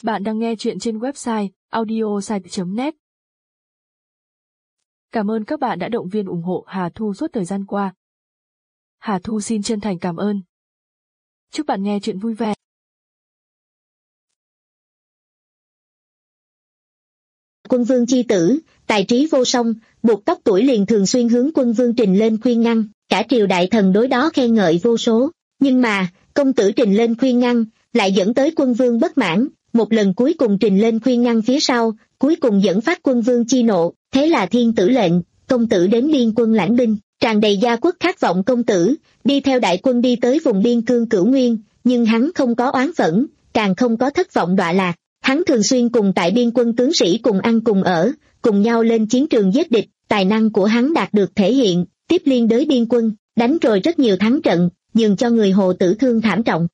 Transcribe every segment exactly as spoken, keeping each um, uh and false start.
Bạn đang nghe chuyện trên website audiosite chấm net. Cảm ơn các bạn đã động viên ủng hộ Hà Thu suốt thời gian qua. Hà Thu xin chân thành cảm ơn. Chúc bạn nghe chuyện vui vẻ. Quân vương chi tử, tài trí vô song, buộc tóc tuổi liền thường xuyên hướng quân vương trình lên khuyên ngăn, cả triều đại thần đối đó khen ngợi vô số. Nhưng mà, công tử trình lên khuyên ngăn, lại dẫn tới quân vương bất mãn, một lần cuối cùng trình lên khuyên ngăn phía sau, cuối cùng dẫn phát quân vương chi nộ, thế là thiên tử lệnh, công tử đến biên quân lãnh binh, tràn đầy gia quốc khát vọng công tử, đi theo đại quân đi tới vùng biên cương Cửu Nguyên, nhưng hắn không có oán phẫn, càng không có thất vọng đọa lạc. Hắn thường xuyên cùng tại biên quân tướng sĩ cùng ăn cùng ở, cùng nhau lên chiến trường giết địch, tài năng của hắn đạt được thể hiện, tiếp liên đới biên quân, đánh rồi rất nhiều thắng trận, nhường cho người Hồ tử thương thảm trọng.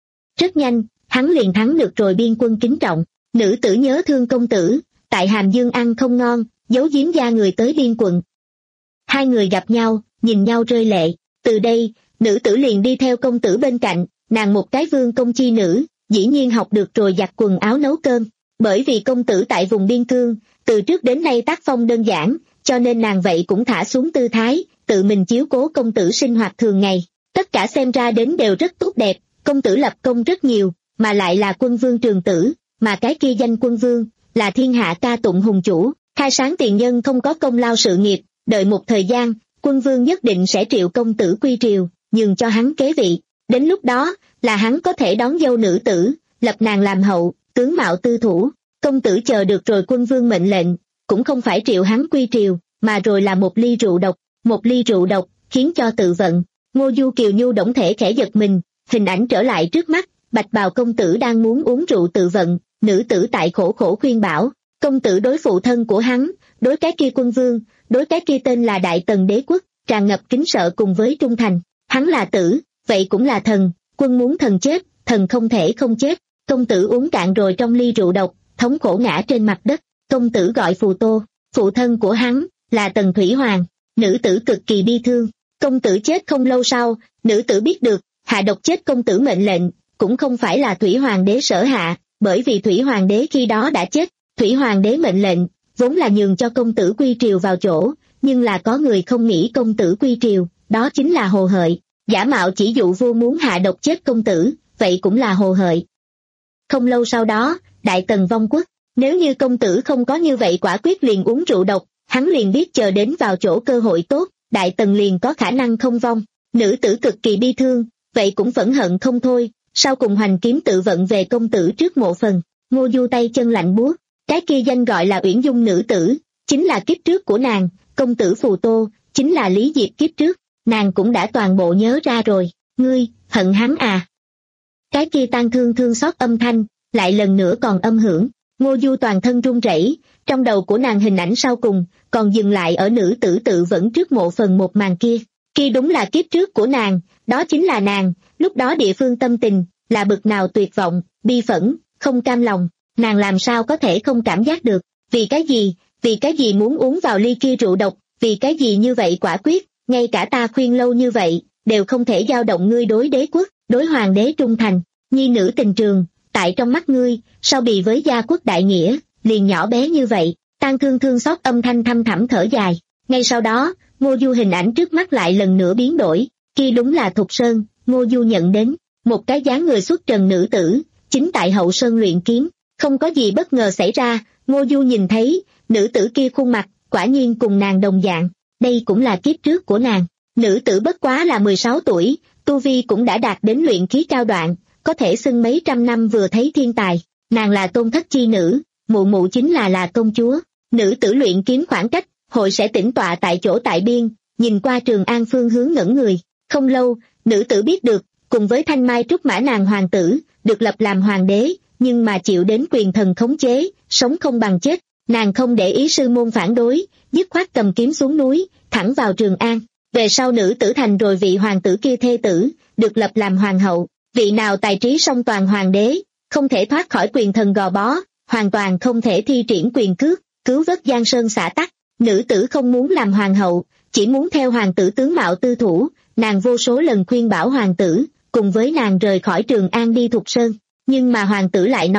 Rất nhanh, hắn liền thắng được rồi biên quân kính trọng, nữ tử nhớ thương công tử, tại Hàm Dương ăn không ngon, giấu giếm gia người tới biên quận. Hai người gặp nhau, nhìn nhau rơi lệ, từ đây, nữ tử liền đi theo công tử bên cạnh, nàng một cái vương công chi nữ, dĩ nhiên học được rồi giặt quần áo nấu cơm, bởi vì công tử tại vùng biên cương, từ trước đến nay tác phong đơn giản, cho nên nàng vậy cũng thả xuống tư thái, tự mình chiếu cố công tử sinh hoạt thường ngày, tất cả xem ra đến đều rất tốt đẹp, công tử lập công rất nhiều, mà lại là quân vương trường tử, mà cái kia danh quân vương, là thiên hạ ca tụng hùng chủ, khai sáng tiền nhân không có công lao sự nghiệp, đợi một thời gian, quân vương nhất định sẽ triệu công tử quy triều, nhường cho hắn kế vị, đến lúc đó, là hắn có thể đón dâu nữ tử, lập nàng làm hậu, tướng mạo tư thủ, công tử chờ được rồi quân vương mệnh lệnh, cũng không phải triệu hắn quy triều, mà rồi là một ly rượu độc, một ly rượu độc, khiến cho tự vận, Ngô Du Kiều Nhu đổng thể khẽ giật mình, hình ảnh trở lại trước mắt, bạch bào công tử đang muốn uống rượu tự vận, nữ tử tại khổ khổ khuyên bảo, công tử đối phụ thân của hắn, đối cái kia quân vương, đối cái kia tên là Đại Tần đế quốc, tràn ngập kính sợ cùng với trung thành, hắn là tử, vậy cũng là thần, quân muốn thần chết, thần không thể không chết, công tử uống cạn rồi trong ly rượu độc, thống khổ ngã trên mặt đất, công tử gọi Phù Tô, phụ thân của hắn, là Tần Thủy Hoàng, nữ tử cực kỳ bi thương, công tử chết không lâu sau, nữ tử biết được, hạ độc chết công tử mệnh lệnh, cũng không phải là Thủy Hoàng đế sở hạ, bởi vì Thủy Hoàng đế khi đó đã chết, Thủy Hoàng đế mệnh lệnh, vốn là nhường cho công tử quy triều vào chỗ, nhưng là có người không nghĩ công tử quy triều, đó chính là Hồ Hợi, giả mạo chỉ dụ vua muốn hạ độc chết công tử, vậy cũng là Hồ Hợi. Không lâu sau đó, Đại Tần vong quốc, nếu như công tử không có như vậy quả quyết liền uống rượu độc, hắn liền biết chờ đến vào chỗ cơ hội tốt, Đại Tần liền có khả năng không vong, nữ tử cực kỳ bi thương, vậy cũng phẫn hận không thôi, sau cùng hoành kiếm tự vận về công tử trước mộ phần, Ngô Du tay chân lạnh buốt, cái kia danh gọi là Uyển Dung nữ tử, chính là kiếp trước của nàng, công tử Phù Tô, chính là Lý Diệp kiếp trước, nàng cũng đã toàn bộ nhớ ra rồi, ngươi, hận hắn à. Cái kia tang thương thương xót âm thanh, lại lần nữa còn âm hưởng, Ngô Du toàn thân run rẩy, trong đầu của nàng hình ảnh sau cùng, còn dừng lại ở nữ tử tự vẫn trước mộ phần một màn kia, kia đúng là kiếp trước của nàng, đó chính là nàng, lúc đó địa phương tâm tình, là bực nào tuyệt vọng, bi phẫn, không cam lòng, nàng làm sao có thể không cảm giác được, vì cái gì, vì cái gì muốn uống vào ly kia rượu độc, vì cái gì như vậy quả quyết, ngay cả ta khuyên lâu như vậy, đều không thể dao động ngươi đối đế quốc, đối hoàng đế trung thành, nhi nữ tình trường, tại trong mắt ngươi, sao bì với gia quốc đại nghĩa, liền nhỏ bé như vậy, tang thương thương xót âm thanh thăm thẳm thở dài, ngay sau đó, Ngô Du hình ảnh trước mắt lại lần nữa biến đổi, kia đúng là Thục Sơn, Ngô Du nhận đến, một cái dáng người xuất trần nữ tử, chính tại hậu sơn luyện kiếm, không có gì bất ngờ xảy ra, Ngô Du nhìn thấy, nữ tử kia khuôn mặt, quả nhiên cùng nàng đồng dạng, đây cũng là kiếp trước của nàng, nữ tử bất quá là mười sáu tuổi, tu vi cũng đã đạt đến luyện khí cao đoạn, có thể xưng mấy trăm năm vừa thấy thiên tài, nàng là tôn thất chi nữ, mụ mụ chính là là công chúa, nữ tử luyện kiếm khoảng cách, hội sẽ tĩnh tọa tại chỗ tại biên, nhìn qua Trường An phương hướng ngẩn người, không lâu, nữ tử biết được, cùng với Thanh Mai Trúc Mã nàng hoàng tử, được lập làm hoàng đế, nhưng mà chịu đến quyền thần khống chế, sống không bằng chết, nàng không để ý sư môn phản đối, dứt khoát cầm kiếm xuống núi, thẳng vào Trường An, về sau nữ tử thành rồi vị hoàng tử kia thê tử, được lập làm hoàng hậu, vị nào tài trí song toàn hoàng đế, không thể thoát khỏi quyền thần gò bó, hoàn toàn không thể thi triển quyền cước, cứu vớt Giang Sơn xã tắc, nữ tử không muốn làm hoàng hậu, chỉ muốn theo hoàng tử tướng mạo tư thủ, nàng vô số lần khuyên bảo hoàng tử, cùng với nàng rời khỏi Trường An đi Thục Sơn, nhưng mà hoàng tử lại nói,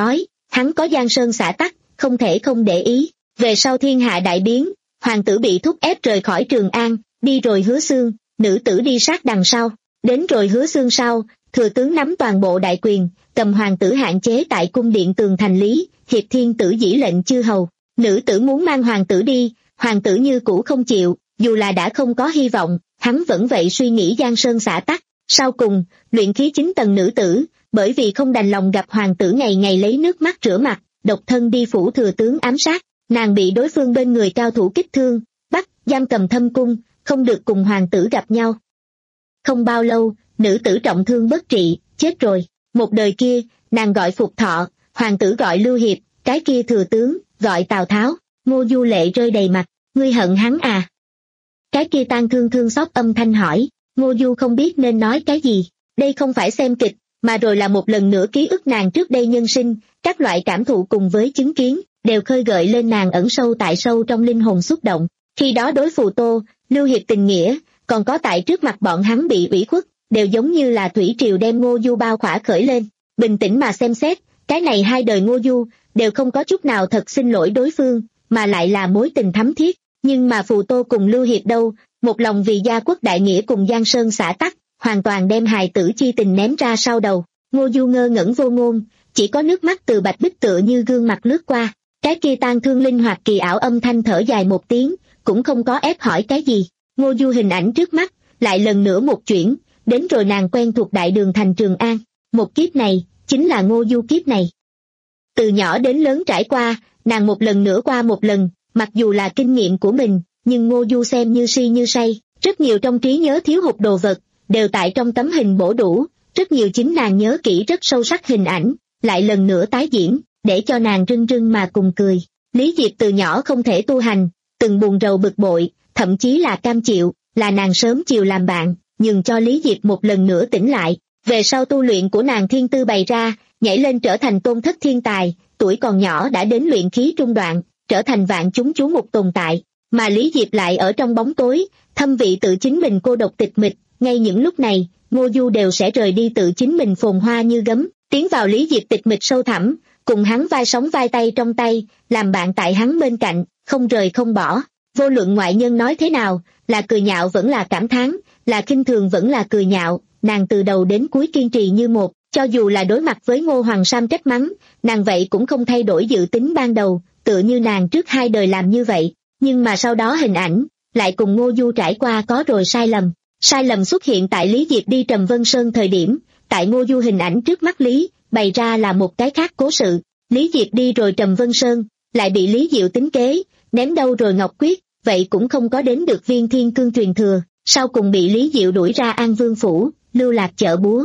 hắn có Giang Sơn xã tắc, không thể không để ý. Về sau thiên hạ đại biến, hoàng tử bị thúc ép rời khỏi Trường An, đi rồi Hứa Xương, nữ tử đi sát đằng sau. Đến rồi Hứa Xương sau, thừa tướng nắm toàn bộ đại quyền, cầm hoàng tử hạn chế tại cung điện tường thành Lý, Hiệp Thiên tử dĩ lệnh chư hầu. Nữ tử muốn mang hoàng tử đi, hoàng tử như cũ không chịu, dù là đã không có hy vọng, hắn vẫn vậy suy nghĩ Giang Sơn xã tắc. Sau cùng, luyện khí chín tầng nữ tử, bởi vì không đành lòng gặp hoàng tử ngày ngày lấy nước mắt rửa mặt, độc thân đi phủ thừa tướng ám sát, nàng bị đối phương bên người cao thủ kích thương, bắt, giam cầm thâm cung, không được cùng hoàng tử gặp nhau. Không bao lâu, nữ tử trọng thương bất trị, chết rồi. Một đời kia, nàng gọi Phục Thọ, hoàng tử gọi Lưu Hiệp, cái kia thừa tướng, gọi Tào Tháo. Ngô Du lệ rơi đầy mặt, ngươi hận hắn à? Cái kia tang thương thương xót âm thanh hỏi. Ngô Du không biết nên nói cái gì, đây không phải xem kịch, mà rồi là một lần nữa ký ức nàng trước đây nhân sinh, các loại cảm thụ cùng với chứng kiến, đều khơi gợi lên nàng ẩn sâu tại sâu trong linh hồn xúc động. Khi đó đối Phù Tô, Lưu Hiệp tình nghĩa, còn có tại trước mặt bọn hắn bị ủy khuất, đều giống như là thủy triều đem Ngô Du bao khỏa khởi lên. Bình tĩnh mà xem xét, cái này hai đời Ngô Du, đều không có chút nào thật xin lỗi đối phương, mà lại là mối tình thắm thiết. Nhưng mà Phù Tô cùng Lưu Hiệp đâu, một lòng vì gia quốc đại nghĩa cùng Giang Sơn xã tắc, hoàn toàn đem hài tử chi tình ném ra sau đầu. Ngô Du ngơ ngẩn vô ngôn, chỉ có nước mắt từ bạch bích tựa như gương mặt lướt qua. Cái kia tang thương linh hoạt kỳ ảo âm thanh thở dài một tiếng, cũng không có ép hỏi cái gì. Ngô Du hình ảnh trước mắt, lại lần nữa một chuyển, đến rồi nàng quen thuộc đại đường thành Trường An. Một kiếp này, chính là Ngô Du kiếp này. Từ nhỏ đến lớn trải qua, nàng một lần nữa qua một lần, mặc dù là kinh nghiệm của mình, nhưng Ngô Du xem như si như say, rất nhiều trong trí nhớ thiếu hụt đồ vật, đều tại trong tấm hình bổ đủ, rất nhiều chính nàng nhớ kỹ rất sâu sắc hình ảnh, lại lần nữa tái diễn, để cho nàng rưng rưng mà cùng cười. Lý Diệp từ nhỏ không thể tu hành, từng buồn rầu bực bội, thậm chí là cam chịu, là nàng sớm chiều làm bạn, nhường cho Lý Diệp một lần nữa tỉnh lại. Về sau tu luyện của nàng thiên tư bày ra, nhảy lên trở thành tôn thất thiên tài, tuổi còn nhỏ đã đến luyện khí trung đoạn, trở thành vạn chúng chú mục tồn tại. Mà Lý Diệp lại ở trong bóng tối, thâm vị tự chính mình cô độc tịch mịch, ngay những lúc này, Ngô Du đều sẽ rời đi tự chính mình phồn hoa như gấm, tiến vào Lý Diệp tịch mịch sâu thẳm, cùng hắn vai sóng vai tay trong tay, làm bạn tại hắn bên cạnh, không rời không bỏ. Vô luận ngoại nhân nói thế nào, là cười nhạo vẫn là cảm thán, là khinh thường vẫn là cười nhạo, nàng từ đầu đến cuối kiên trì như một, cho dù là đối mặt với Ngô Hoàng Sam trách mắng, nàng vậy cũng không thay đổi dự tính ban đầu, tựa như nàng trước hai đời làm như vậy. Nhưng mà sau đó hình ảnh, lại cùng Ngô Du trải qua có rồi sai lầm. Sai lầm xuất hiện tại Lý Diệp đi Trầm Vân Sơn thời điểm, tại Ngô Du hình ảnh trước mắt Lý, bày ra là một cái khác cố sự. Lý Diệp đi rồi Trầm Vân Sơn, lại bị Lý Diệu tính kế, ném đâu rồi Ngọc Quyết, vậy cũng không có đến được viên thiên cương truyền thừa, sau cùng bị Lý Diệu đuổi ra An Vương Phủ, lưu lạc chợ búa.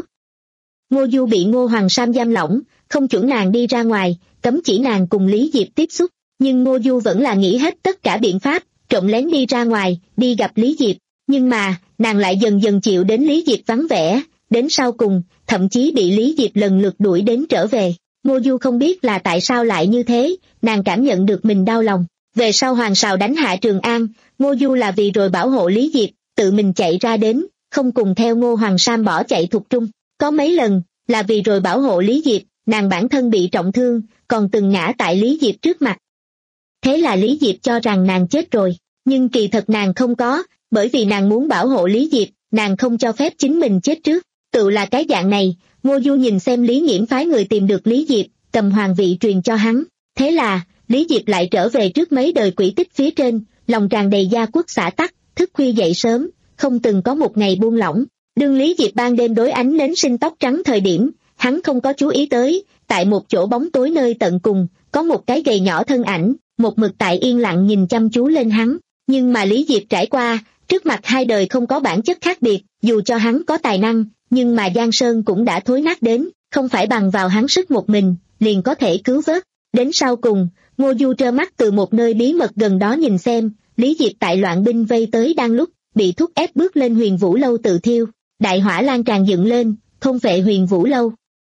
Ngô Du bị Ngô Hoàng Sam giam lỏng, không chuẩn nàng đi ra ngoài, cấm chỉ nàng cùng Lý Diệp tiếp xúc, nhưng Ngô Du vẫn là nghĩ hết tất cả biện pháp, trộm lén đi ra ngoài, đi gặp Lý Diệp, nhưng mà, nàng lại dần dần chịu đến Lý Diệp vắng vẻ, đến sau cùng, thậm chí bị Lý Diệp lần lượt đuổi đến trở về. Ngô Du không biết là tại sao lại như thế, nàng cảm nhận được mình đau lòng. Về sau Hoàng Sào đánh hạ Trường An, Ngô Du là vì rồi bảo hộ Lý Diệp, tự mình chạy ra đến, không cùng theo Ngô Hoàng Sam bỏ chạy thục trung. Có mấy lần, là vì rồi bảo hộ Lý Diệp, nàng bản thân bị trọng thương, còn từng ngã tại Lý Diệp trước mặt. Thế là Lý Diệp cho rằng nàng chết rồi, nhưng kỳ thật nàng không có, bởi vì nàng muốn bảo hộ Lý Diệp, nàng không cho phép chính mình chết trước. Tự là cái dạng này, Ngô Du nhìn xem Lý Nghiễm phái người tìm được Lý Diệp, cầm hoàng vị truyền cho hắn. Thế là, Lý Diệp lại trở về trước mấy đời quỷ tích phía trên, lòng tràn đầy gia quốc xã tắc, thức khuya dậy sớm, không từng có một ngày buông lỏng. Đương Lý Diệp ban đêm đối ánh nến sinh tóc trắng thời điểm, hắn không có chú ý tới, tại một chỗ bóng tối nơi tận cùng, có một cái gầy nhỏ thân ảnh, một mực tại yên lặng nhìn chăm chú lên hắn. Nhưng mà Lý Diệp trải qua, trước mặt hai đời không có bản chất khác biệt, dù cho hắn có tài năng, nhưng mà Giang Sơn cũng đã thối nát đến, không phải bằng vào hắn sức một mình, liền có thể cứu vớt. Đến sau cùng, Ngô Du trơ mắt từ một nơi bí mật gần đó nhìn xem, Lý Diệp tại loạn binh vây tới đang lúc, bị thúc ép bước lên Huyền Vũ Lâu tự thiêu, đại hỏa lan tràn dựng lên, thôn vệ Huyền Vũ Lâu.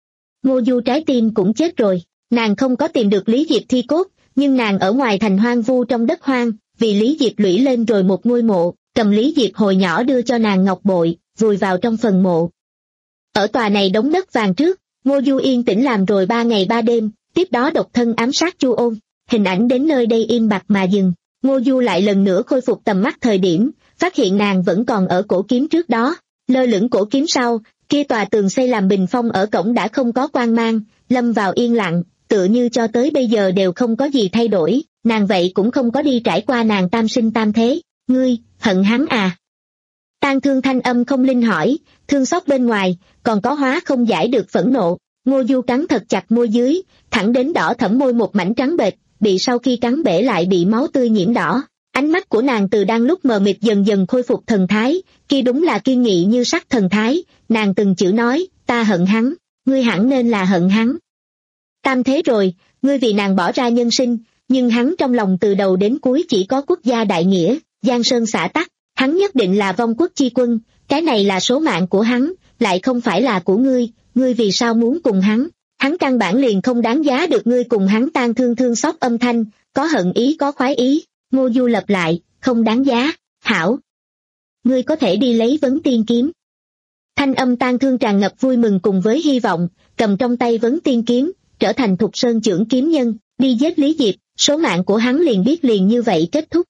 Ngô Du trái tim cũng chết rồi, nàng không có tìm được Lý Diệp thi cốt, nhưng nàng ở ngoài thành hoang vu trong đất hoang, vì Lý Diệp lũy lên rồi một ngôi mộ, cầm Lý Diệp hồi nhỏ đưa cho nàng ngọc bội, vùi vào trong phần mộ. Ở tòa này đống đất vàng trước, Ngô Du yên tĩnh làm rồi ba ngày ba đêm, tiếp đó độc thân ám sát Chu Ôn. Hình ảnh đến nơi đây im bặt mà dừng. Ngô Du lại lần nữa khôi phục tầm mắt thời điểm, phát hiện nàng vẫn còn ở cổ kiếm trước đó. Lơ lửng cổ kiếm sau, kia tòa tường xây làm bình phong ở cổng đã không có quang mang, lâm vào yên lặng, tựa như cho tới bây giờ đều không có gì thay đổi, nàng vậy cũng không có đi trải qua nàng tam sinh tam thế. Ngươi, hận hắn à? Tang Thương thanh âm không linh hỏi, thương xót bên ngoài, còn có hóa không giải được phẫn nộ. Ngô Du cắn thật chặt môi dưới, thẳng đến đỏ thẫm môi một mảnh trắng bệch, bị sau khi cắn bể lại bị máu tươi nhiễm đỏ. Ánh mắt của nàng từ đang lúc mờ mịt dần dần khôi phục thần thái, kia đúng là kiên nghị như sắt thần thái, nàng từng chữ nói, ta hận hắn, ngươi hẳn nên là hận hắn. Tam thế rồi, ngươi vì nàng bỏ ra nhân sinh, nhưng hắn trong lòng từ đầu đến cuối chỉ có quốc gia đại nghĩa, giang sơn xã tắc, hắn nhất định là vong quốc chi quân, cái này là số mạng của hắn, lại không phải là của ngươi, ngươi vì sao muốn cùng hắn, hắn căn bản liền không đáng giá được ngươi cùng hắn. Tang Thương thương xót âm thanh, có hận ý có khoái ý. Ngô Du lặp lại, không đáng giá, hảo. Ngươi có thể đi lấy vấn tiên kiếm. Thanh âm Tang Thương tràn ngập vui mừng cùng với hy vọng, cầm trong tay vấn tiên kiếm, trở thành Thục Sơn trưởng kiếm nhân, đi giết Lý Diệp, số mạng của hắn liền biết liền như vậy kết thúc.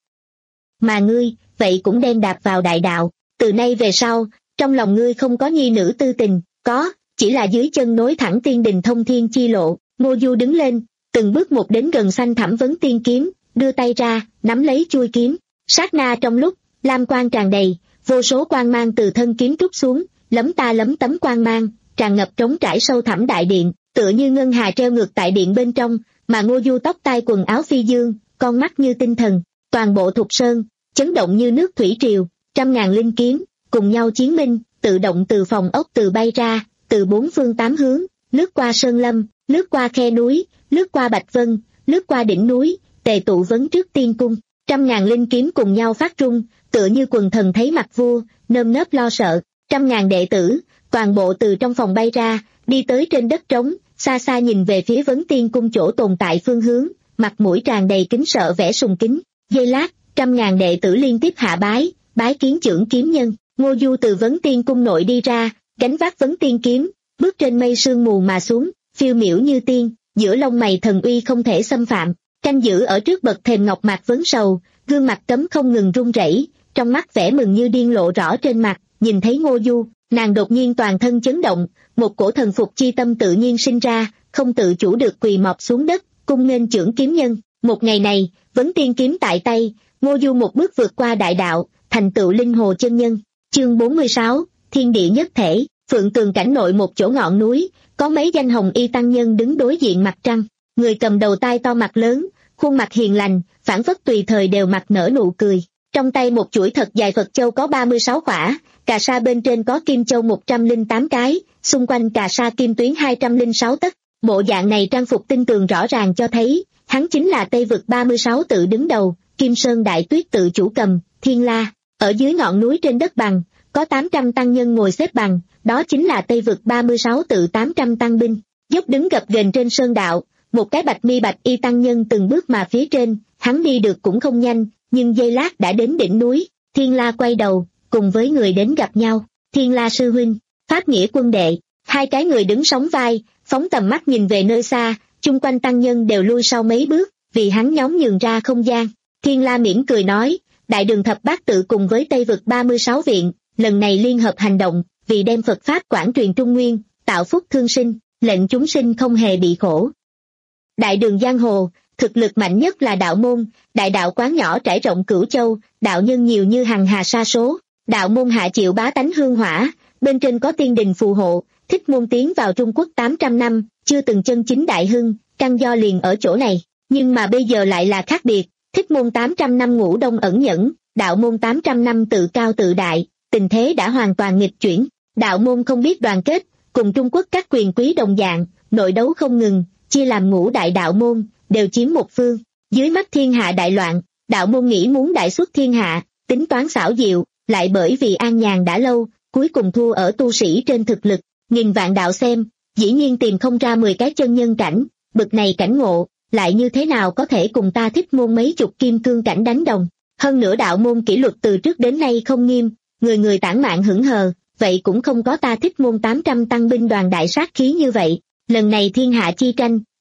Mà ngươi, vậy cũng đem đạp vào đại đạo, từ nay về sau, trong lòng ngươi không có nhi nữ tư tình, có, chỉ là dưới chân nối thẳng tiên đình thông thiên chi lộ. Ngô Du đứng lên, từng bước một đến gần xanh thẳm vấn tiên kiếm, đưa tay ra, nắm lấy chuôi kiếm. Sát na trong lúc, lam quang tràn đầy, vô số quang mang từ thân kiếm trút xuống, lấm ta lấm tấm quang mang, tràn ngập trống trải sâu thẳm đại điện, tựa như ngân hà treo ngược tại điện bên trong, mà Ngô Du tóc tai quần áo phi dương, con mắt như tinh thần, toàn bộ Thục Sơn, chấn động như nước thủy triều, trăm ngàn linh kiếm, cùng nhau chiến minh, tự động từ phòng ốc từ bay ra, từ bốn phương tám hướng, lướt qua sơn lâm, lướt qua khe núi, lướt qua Bạch Vân, lướt qua đỉnh núi, tề tụ vấn trước tiên cung, trăm ngàn linh kiếm cùng nhau phát rung, tựa như quần thần thấy mặt vua, nơm nớp lo sợ, trăm ngàn đệ tử, toàn bộ từ trong phòng bay ra, đi tới trên đất trống, xa xa nhìn về phía vấn tiên cung chỗ tồn tại phương hướng, mặt mũi tràn đầy kính sợ vẻ sùng kính. Giây lát, trăm ngàn đệ tử liên tiếp hạ bái, bái kiến trưởng kiếm nhân. Ngô Du từ vấn tiên cung nội đi ra, gánh vác vấn tiên kiếm, bước trên mây sương mù mà xuống, phiêu miểu như tiên, giữa lông mày thần uy không thể xâm phạm. Canh giữ ở trước bậc thềm ngọc mạc vấn sầu, gương mặt cấm không ngừng run rẩy, trong mắt vẻ mừng như điên lộ rõ trên mặt. Nhìn thấy Ngô Du, nàng đột nhiên toàn thân chấn động, một cổ thần phục chi tâm tự nhiên sinh ra, không tự chủ được quỳ mọp xuống đất, cung nghênh trưởng kiếm nhân. Một ngày này, vấn tiên kiếm tại tay, Ngô Du một bước vượt qua đại đạo, thành tựu linh hồ chân nhân. Chương bốn mươi sáu, Thiên địa nhất thể. Phượng Tường cảnh nội một chỗ ngọn núi, có mấy danh hồng y tăng nhân đứng đối diện mặt trăng. Người cầm đầu tai to mặt lớn, khuôn mặt hiền lành, phảng phất tùy thời đều mặt nở nụ cười. Trong tay một chuỗi thật dài Phật châu có ba mươi sáu quả, cà sa bên trên có kim châu một trăm lẻ tám cái, xung quanh cà sa kim tuyến hai trăm lẻ sáu tấc. Bộ dạng này trang phục tinh tường rõ ràng cho thấy, hắn chính là Tây vực ba mươi sáu tự đứng đầu, Kim Sơn Đại Tuyết tự chủ cầm, Thiên La. Ở dưới ngọn núi trên đất bằng, có tám trăm tăng nhân ngồi xếp bằng, đó chính là Tây vực ba mươi sáu tự tám trăm tăng binh. Dốc đứng gập ghềnh trên sơn đạo, một cái bạch mi bạch y tăng nhân từng bước mà phía trên, hắn đi được cũng không nhanh, nhưng giây lát đã đến đỉnh núi. Thiên La quay đầu, cùng với người đến gặp nhau. Thiên La sư huynh, Pháp Nghĩa quân đệ. Hai cái người đứng sóng vai, phóng tầm mắt nhìn về nơi xa, chung quanh tăng nhân đều lui sau mấy bước, vì hắn nhóm nhường ra không gian. Thiên La mỉm cười nói, Đại Đường thập bát tự cùng với Tây vực ba mươi sáu viện, lần này liên hợp hành động, vì đem Phật Pháp quảng truyền Trung Nguyên, tạo phúc thương sinh, lệnh chúng sinh không hề bị khổ. Đại Đường giang hồ, thực lực mạnh nhất là đạo môn, đại đạo quán nhỏ trải rộng cửu châu, đạo nhân nhiều như hằng hà sa số. Đạo môn hạ chịu bá tánh hương hỏa, bên trên có tiên đình phù hộ, Thích Môn tiến vào Trung Quốc tám trăm năm, chưa từng chân chính đại hưng, căn do liền ở chỗ này. Nhưng mà bây giờ lại là khác biệt, Thích Môn tám trăm năm ngủ đông ẩn nhẫn, đạo môn tám trăm năm tự cao tự đại, tình thế đã hoàn toàn nghịch chuyển. Đạo môn không biết đoàn kết, cùng Trung Quốc các quyền quý đồng dạng, nội đấu không ngừng, chia làm ngũ đại đạo môn, đều chiếm một phương. Dưới mắt thiên hạ đại loạn, đạo môn nghĩ muốn đại xuất thiên hạ, tính toán xảo diệu, lại bởi vì an nhàn đã lâu, cuối cùng thua ở tu sĩ trên thực lực. Nghìn vạn đạo xem, dĩ nhiên tìm không ra mười cái chân nhân cảnh, bực này cảnh ngộ, lại như thế nào có thể cùng ta Thích Môn mấy chục kim cương cảnh đánh đồng. Hơn nữa đạo môn kỷ luật từ trước đến nay không nghiêm, người người tản mạn hững hờ, vậy cũng không có ta Thích Môn tám trăm tăng binh đoàn đại sát khí như vậy. Lần này thiên hạ chi tranh,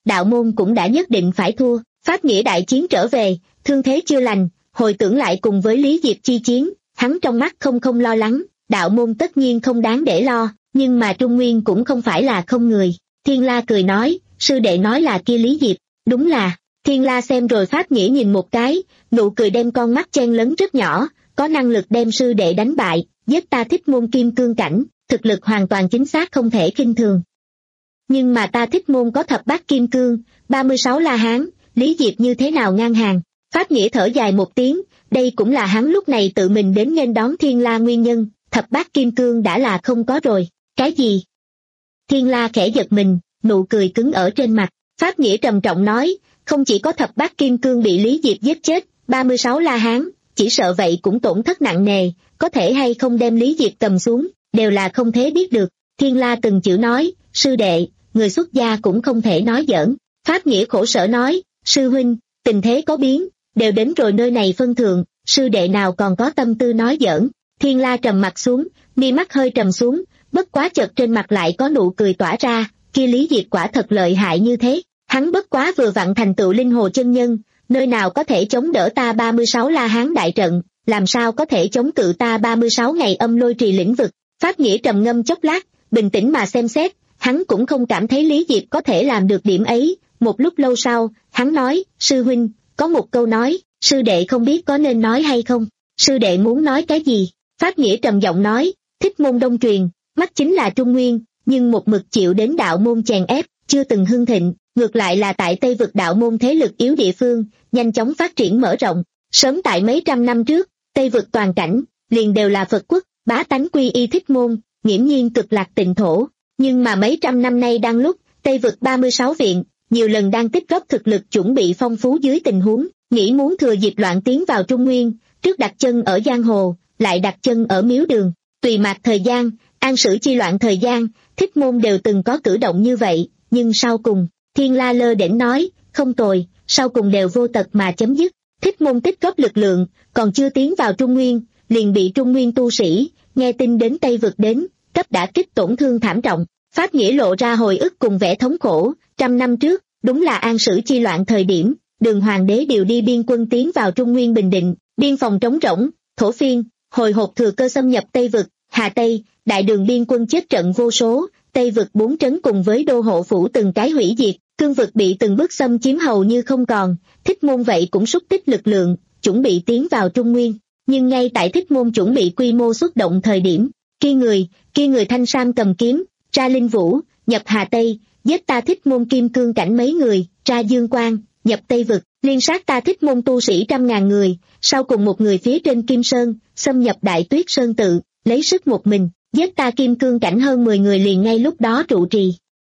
đạo môn cũng đã nhất định phải thua. Pháp nghĩa đại chiến trở về, thương thế chưa lành, hồi tưởng lại cùng với Lý Diệp chi chiến, hắn trong mắt không không lo lắng, đạo môn tất nhiên không đáng để lo, nhưng mà Trung Nguyên cũng không phải là không người. Thiên La cười nói, sư đệ nói là kia Lý Diệp, đúng là. Thiên La xem rồi Pháp nghĩa nhìn một cái, nụ cười đem con mắt chen lấn rất nhỏ, có năng lực đem sư đệ đánh bại, giết ta Thích Môn kim cương cảnh, thực lực hoàn toàn chính xác không thể khinh thường. Nhưng mà ta Thích Môn có thập bát kim cương, ba mươi sáu la hán, Lý Diệp như thế nào ngang hàng? Pháp nghĩa thở dài một tiếng, đây cũng là hắn lúc này tự mình đến nghênh đón Thiên La nguyên nhân, thập bát kim cương đã là không có rồi. Cái gì? Thiên La khẽ giật mình, nụ cười cứng ở trên mặt. Pháp nghĩa trầm trọng nói, không chỉ có thập bát kim cương bị Lý Diệp giết chết, ba mươi sáu la hán, chỉ sợ vậy cũng tổn thất nặng nề, có thể hay không đem Lý Diệp cầm xuống, đều là không thể biết được. Thiên La từng chữ nói, sư đệ, người xuất gia cũng không thể nói giỡn. Pháp nghĩa khổ sở nói, sư huynh, tình thế có biến, đều đến rồi nơi này phân thượng, sư đệ nào còn có tâm tư nói giỡn. Thiên La trầm mặt xuống, mi mắt hơi trầm xuống, bất quá chợt trên mặt lại có nụ cười tỏa ra, kia Lý Diệp quả thật lợi hại như thế, hắn bất quá vừa vặn thành tựu linh hồ chân nhân, nơi nào có thể chống đỡ ta ba mươi sáu la hán đại trận, làm sao có thể chống cự ta ba mươi sáu ngày âm lôi trì lĩnh vực. Pháp nghĩa trầm ngâm chốc lát, bình tĩnh mà xem xét, hắn cũng không cảm thấy Lý Diệp có thể làm được điểm ấy. Một lúc lâu sau, hắn nói, sư huynh, có một câu nói, sư đệ không biết có nên nói hay không. Sư đệ muốn nói cái gì? Pháp nghĩa trầm giọng nói, Thích Môn đông truyền, mắt chính là Trung Nguyên, nhưng một mực chịu đến đạo môn chèn ép, chưa từng hưng thịnh, ngược lại là tại Tây vực đạo môn thế lực yếu địa phương, nhanh chóng phát triển mở rộng. Sớm tại mấy trăm năm trước, Tây vực toàn cảnh, liền đều là Phật quốc, bá tánh quy y Thích Môn, nghiễm nhiên cực lạc tịnh thổ. Nhưng mà mấy trăm năm nay đang lúc, Tây vực ba mươi sáu viện, nhiều lần đang tích góp thực lực chuẩn bị phong phú dưới tình huống, nghĩ muốn thừa dịp loạn tiến vào Trung Nguyên, trước đặt chân ở giang hồ, lại đặt chân ở miếu đường. Tùy mạc thời gian, an sử chi loạn thời gian, Thích Môn đều từng có cử động như vậy, nhưng sau cùng, Thiên La lơ đễnh nói, không tồi, sau cùng đều vô tật mà chấm dứt. Thích Môn tích góp lực lượng, còn chưa tiến vào Trung Nguyên, liền bị Trung Nguyên tu sĩ, nghe tin đến Tây vực đến, cấp đã kích tổn thương thảm trọng. Pháp nghĩa lộ ra hồi ức cùng vẻ thống khổ, trăm năm trước, đúng là an sử chi loạn thời điểm, Đường hoàng đế điều đi biên quân tiến vào Trung Nguyên bình định, biên phòng trống rỗng, thổ phiên, hồi hộp thừa cơ xâm nhập Tây vực, Hà Tây, đại đường biên quân chết trận vô số, Tây vực bốn trấn cùng với đô hộ phủ từng cái hủy diệt, cương vực bị từng bước xâm chiếm hầu như không còn. Thích Môn vậy cũng xúc tích lực lượng, chuẩn bị tiến vào Trung Nguyên, nhưng ngay tại Thích Môn chuẩn bị quy mô xuất động thời điểm, kia người, kia người thanh sam cầm kiếm, ra Linh Vũ, nhập Hà Tây, giết ta Thích Môn kim cương cảnh mấy người, ra Dương Quang, nhập Tây vực, liên sát ta Thích Môn tu sĩ trăm ngàn người, sau cùng một người phía trên Kim Sơn, xâm nhập Đại Tuyết Sơn tự, lấy sức một mình, giết ta kim cương cảnh hơn mười người liền ngay lúc đó trụ trì.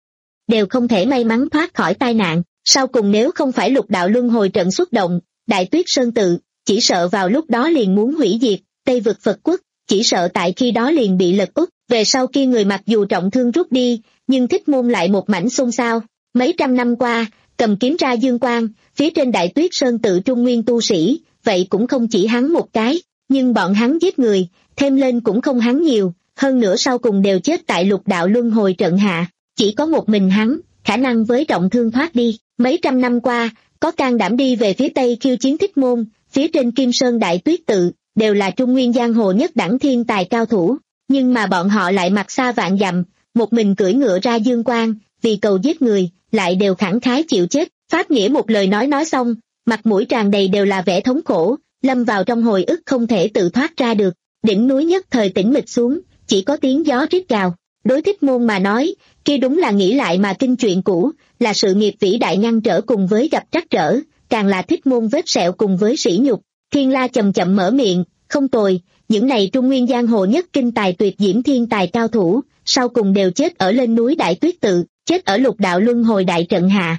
Đều không thể may mắn thoát khỏi tai nạn, sau cùng nếu không phải lục đạo luân hồi trận xuất động, Đại Tuyết Sơn tự, chỉ sợ vào lúc đó liền muốn hủy diệt, Tây vực Phật quốc, chỉ sợ tại khi đó liền bị lật úp. Về sau kia người mặc dù trọng thương rút đi, nhưng Thích Môn lại một mảnh xôn xao. Mấy trăm năm qua, cầm kiếm ra Dương Quang, phía trên Đại Tuyết Sơn tự Trung Nguyên tu sĩ, vậy cũng không chỉ hắn một cái, nhưng bọn hắn giết người, thêm lên cũng không hắn nhiều, hơn nữa sau cùng đều chết tại lục đạo luân hồi trận hạ. Chỉ có một mình hắn, khả năng với trọng thương thoát đi. Mấy trăm năm qua, có can đảm đi về phía Tây khiêu chiến Thích Môn, phía trên Kim Sơn Đại Tuyết tự, đều là Trung Nguyên giang hồ nhất đẳng thiên tài cao thủ. Nhưng mà bọn họ lại mặt xa vạn dặm, một mình cưỡi ngựa ra Dương Quang, vì cầu giết người, lại đều khẳng khái chịu chết. Pháp nghĩa một lời nói nói xong, mặt mũi tràn đầy đều là vẻ thống khổ, lâm vào trong hồi ức không thể tự thoát ra được. Đỉnh núi nhất thời tĩnh mịch xuống, chỉ có tiếng gió rít gào. Đối Thích Môn mà nói, kia đúng là nghĩ lại mà kinh chuyện cũ, là sự nghiệp vĩ đại ngăn trở cùng với gặp trắc trở, càng là Thích Môn vết sẹo cùng với sỉ nhục. Thiên La chậm chậm mở miệng, không tồi, những này Trung Nguyên giang hồ nhất kinh tài tuyệt diễm thiên tài cao thủ, sau cùng đều chết ở lên núi Đại Tuyết tự, chết ở lục đạo luân hồi đại trận hạ.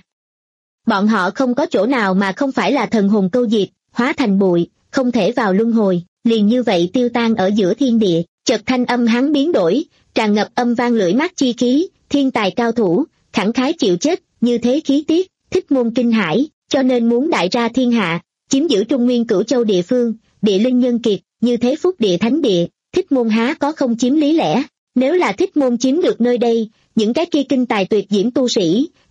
Bọn họ không có chỗ nào mà không phải là thần hồn câu diệt, hóa thành bụi, không thể vào luân hồi, liền như vậy tiêu tan ở giữa thiên địa. Chợt thanh âm hắn biến đổi, tràn ngập âm vang lưỡi mắt chi khí, thiên tài cao thủ, khẳng khái chịu chết, như thế khí tiết, Thích Môn kinh hãi, cho nên muốn đại ra thiên hạ, chiếm giữ Trung Nguyên cửu châu địa phương, địa linh nhân kiệt, như thế phúc địa thánh địa, Thích Môn há có không chiếm lý lẽ. Nếu là Thích Môn chiếm được nơi đây, những cái kia kinh tài tuyệt diễm tu sĩ,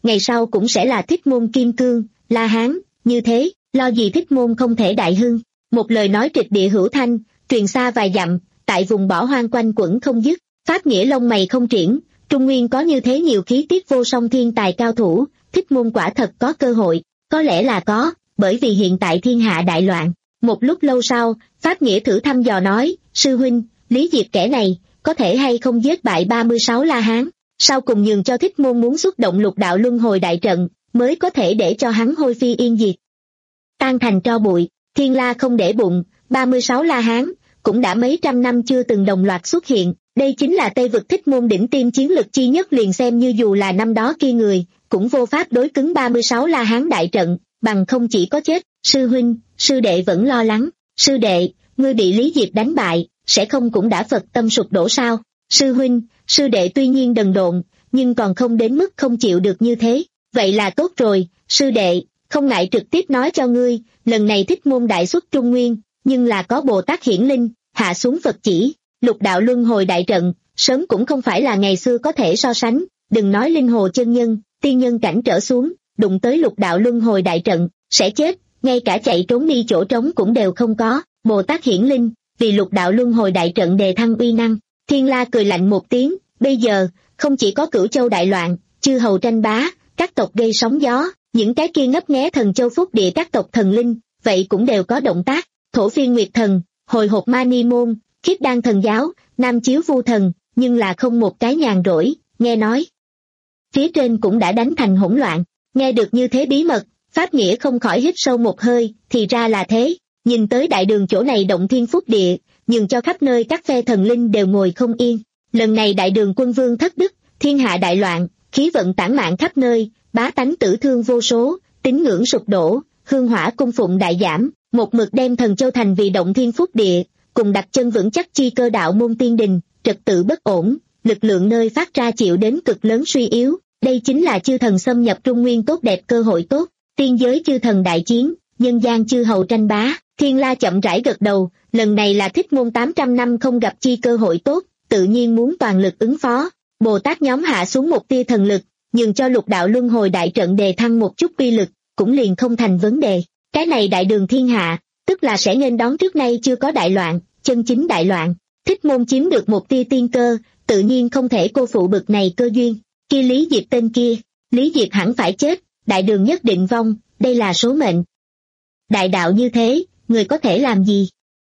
ngày sau cũng sẽ là Thích Môn Kim Cương, La Hán, như thế, lo gì Thích Môn không thể đại hưng. Một lời nói trịch địa hữu thanh, truyền xa vài dặm, tại vùng bỏ hoang quanh quẩn không dứt. Pháp nghĩa lông mày không triển, Trung Nguyên có như thế nhiều khí tiết vô song thiên tài cao thủ, Thích Môn quả thật có cơ hội, có lẽ là có, bởi vì hiện tại thiên hạ đại loạn. Một lúc lâu sau, Pháp nghĩa thử thăm dò nói, sư huynh, Lý Diệp kẻ này, có thể hay không giết bại ba mươi sáu La Hán, sau cùng nhường cho Thích Môn muốn xuất động lục đạo luân hồi đại trận, mới có thể để cho hắn hôi phi yên diệt. Tan thành tro bụi, Thiên La không để bụng, ba mươi sáu La Hán, cũng đã mấy trăm năm chưa từng đồng loạt xuất hiện, đây chính là Tây vực Thích Môn đỉnh tiêm chiến lực chi nhất, liền xem như dù là năm đó kia người, cũng vô pháp đối cứng ba mươi sáu La Hán đại trận, bằng không chỉ có chết. Sư huynh, sư đệ vẫn lo lắng, sư đệ, ngươi bị Lý Diệp đánh bại, sẽ không cũng đã Phật tâm sụp đổ sao? Sư huynh, sư đệ tuy nhiên đần độn, nhưng còn không đến mức không chịu được như thế, vậy là tốt rồi, sư đệ, không ngại trực tiếp nói cho ngươi, lần này Thích Môn đại xuất Trung Nguyên, nhưng là có Bồ Tát hiển linh, hạ xuống Phật chỉ, lục đạo luân hồi đại trận, sớm cũng không phải là ngày xưa có thể so sánh, đừng nói linh hồ chân nhân, tiên nhân cảnh trở xuống, đụng tới lục đạo luân hồi đại trận, sẽ chết, ngay cả chạy trốn đi chỗ trống cũng đều không có. Bồ Tát hiển linh, vì lục đạo luân hồi đại trận đề thăng uy năng. Thiên La cười lạnh một tiếng, bây giờ, không chỉ có Cửu Châu đại loạn, chư hầu tranh bá, các tộc gây sóng gió, những cái kia ngấp nghé Thần Châu phúc địa các tộc thần linh, vậy cũng đều có động tác. Thổ Phiên Nguyệt Thần, hồi hộp Ma Ni Môn, Khiết Đan Thần Giáo, Nam Chiếu Vu Thần, nhưng là không một cái nhàn rỗi, nghe nói. Phía trên cũng đã đánh thành hỗn loạn, nghe được như thế bí mật, Pháp Nghĩa không khỏi hít sâu một hơi, thì ra là thế, nhìn tới đại đường chỗ này động thiên phúc địa, nhường cho khắp nơi các phe thần linh đều ngồi không yên. Lần này đại đường quân vương thất đức, thiên hạ đại loạn, khí vận tản mạn khắp nơi, bá tánh tử thương vô số, tín ngưỡng sụp đổ, hương hỏa cung phụng đại giảm, một mực đem Thần Châu thành vì động thiên phúc địa, cùng đặt chân vững chắc chi cơ đạo môn tiên đình, trật tự bất ổn, lực lượng nơi phát ra chịu đến cực lớn suy yếu. Đây chính là chư thần xâm nhập Trung Nguyên tốt đẹp cơ hội tốt, tiên giới chư thần đại chiến, nhân gian chư hầu tranh bá. Thiên La chậm rãi gật đầu, lần này là Thích Môn tám trăm năm không gặp chi cơ hội tốt, tự nhiên muốn toàn lực ứng phó. Bồ Tát nhóm hạ xuống một tia thần lực, nhường cho lục đạo luân hồi đại trận đề thăng một chút uy lực, cũng liền không thành vấn đề. Cái này đại đường thiên hạ, tức là sẽ nghênh đón trước nay chưa có đại loạn, chân chính đại loạn. Thích Môn chiếm được một tia tiên cơ, tự nhiên không thể cô phụ bực này cơ duyên. Kia Lý Diệp tên kia, Lý Diệp hẳn phải chết, đại đường nhất định vong, đây là số mệnh. Đại đạo như thế, người có thể làm gì?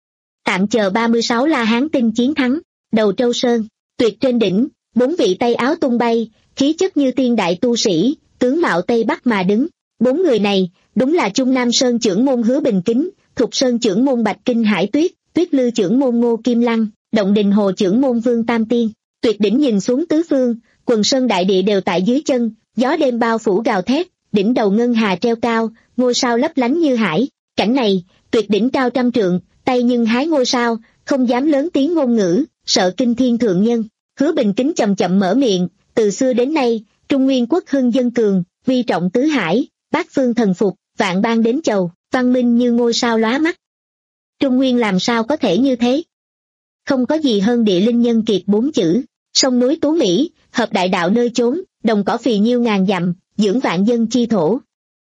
Tạm chờ ba mươi sáu La Hán tinh chiến thắng. Đầu Trâu Sơn, tuyệt trên đỉnh, bốn vị tay áo tung bay, khí chất như tiên đại tu sĩ, tướng mạo Tây Bắc mà đứng. Bốn người này, đúng là Trung Nam Sơn trưởng môn Hứa Bình Kính, Thục Sơn trưởng môn Bạch Kinh Hải Tuyết, Tuyết Lư trưởng môn Ngô Kim Lăng, Động Đình Hồ trưởng môn Vương Tam Tiên. Tuyệt đỉnh nhìn xuống tứ phương, quần sơn đại địa đều tại dưới chân, gió đêm bao phủ gào thét, đỉnh đầu ngân hà treo cao, ngôi sao lấp lánh như hải. Cảnh này, tuyệt đỉnh cao trăm trượng, tay nhưng hái ngôi sao, không dám lớn tiếng ngôn ngữ, sợ kinh thiên thượng nhân. Hứa Bình Kính chậm chậm mở miệng, từ xưa đến nay, Trung Nguyên quốc hưng dân cường, vi trọng tứ hải, bát phương thần phục, vạn bang đến chầu, văn minh như ngôi sao lóa mắt. Trung Nguyên làm sao có thể như thế? Không có gì hơn địa linh nhân kiệt bốn chữ. Sông núi Tú Mỹ, hợp đại đạo nơi chốn, đồng cỏ phì nhiêu ngàn dặm, dưỡng vạn dân chi thổ.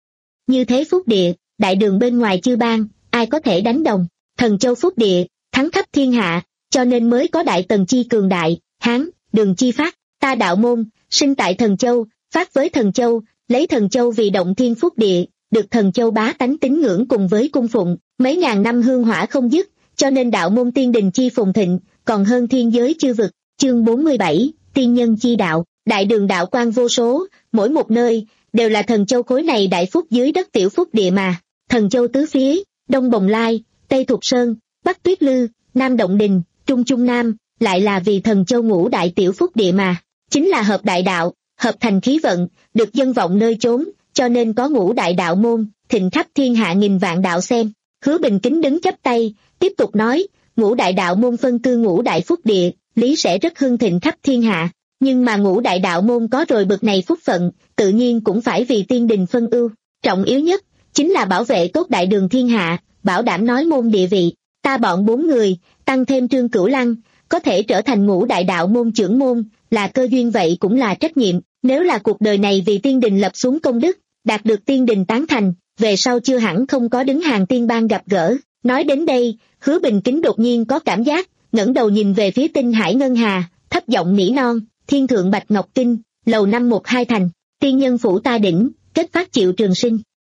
Như thế phúc địa, đại đường bên ngoài chư bang, ai có thể đánh đồng? Thần Châu phúc địa, thắng khắp thiên hạ, cho nên mới có đại tần chi cường đại, Hán, Đường chi phát. Ta đạo môn, sinh tại Thần Châu, phát với Thần Châu, lấy Thần Châu vì động thiên phúc địa, được Thần Châu bá tánh tín ngưỡng cùng với cung phụng, mấy ngàn năm hương hỏa không dứt, cho nên đạo môn tiên đình chi phồn thịnh, còn hơn thiên giới chư vực. Chương bốn mươi bảy, tiên nhân chi đạo. Đại đường đạo quan vô số, mỗi một nơi, đều là Thần Châu khối này đại phúc dưới đất tiểu phúc địa mà. Thần Châu tứ phía, Đông Bồng Lai, Tây Thục Sơn, Bắc Tuyết Lư, Nam Động Đình, Trung Trung Nam, lại là vì Thần Châu ngũ đại tiểu phúc địa mà. Chính là hợp đại đạo, hợp thành khí vận, được dân vọng nơi chốn, cho nên có ngũ đại đạo môn, thịnh khắp thiên hạ nghìn vạn đạo xem. Hứa Bình Kính đứng chắp tay, tiếp tục nói, ngũ đại đạo môn phân cư ngũ đại phúc địa, lý sẽ rất hưng thịnh khắp thiên hạ. Nhưng mà ngũ đại đạo môn có rồi bực này phúc phận, tự nhiên cũng phải vì tiên đình phân ưu. Trọng yếu nhất, chính là bảo vệ tốt đại đường thiên hạ, bảo đảm nói môn địa vị. Ta bọn bốn người, tăng thêm Trương Cửu Lăng, có thể trở thành ngũ đại đạo môn trưởng môn, là cơ duyên vậy cũng là trách nhiệm. Nếu là cuộc đời này vì tiên đình lập xuống công đức, đạt được tiên đình tán thành, về sau chưa hẳn không có đứng hàng tiên bang gặp gỡ. Nói đến đây, Hứa Bình Kính đột nhiên có cảm giác, ngẩng đầu nhìn về phía Tinh Hải Ngân Hà, thấp giọng nỉ non, thiên thượng Bạch Ngọc Kinh, lầu năm một hai thành, tiên nhân phủ ta đỉnh, kết phát chịu trường sinh.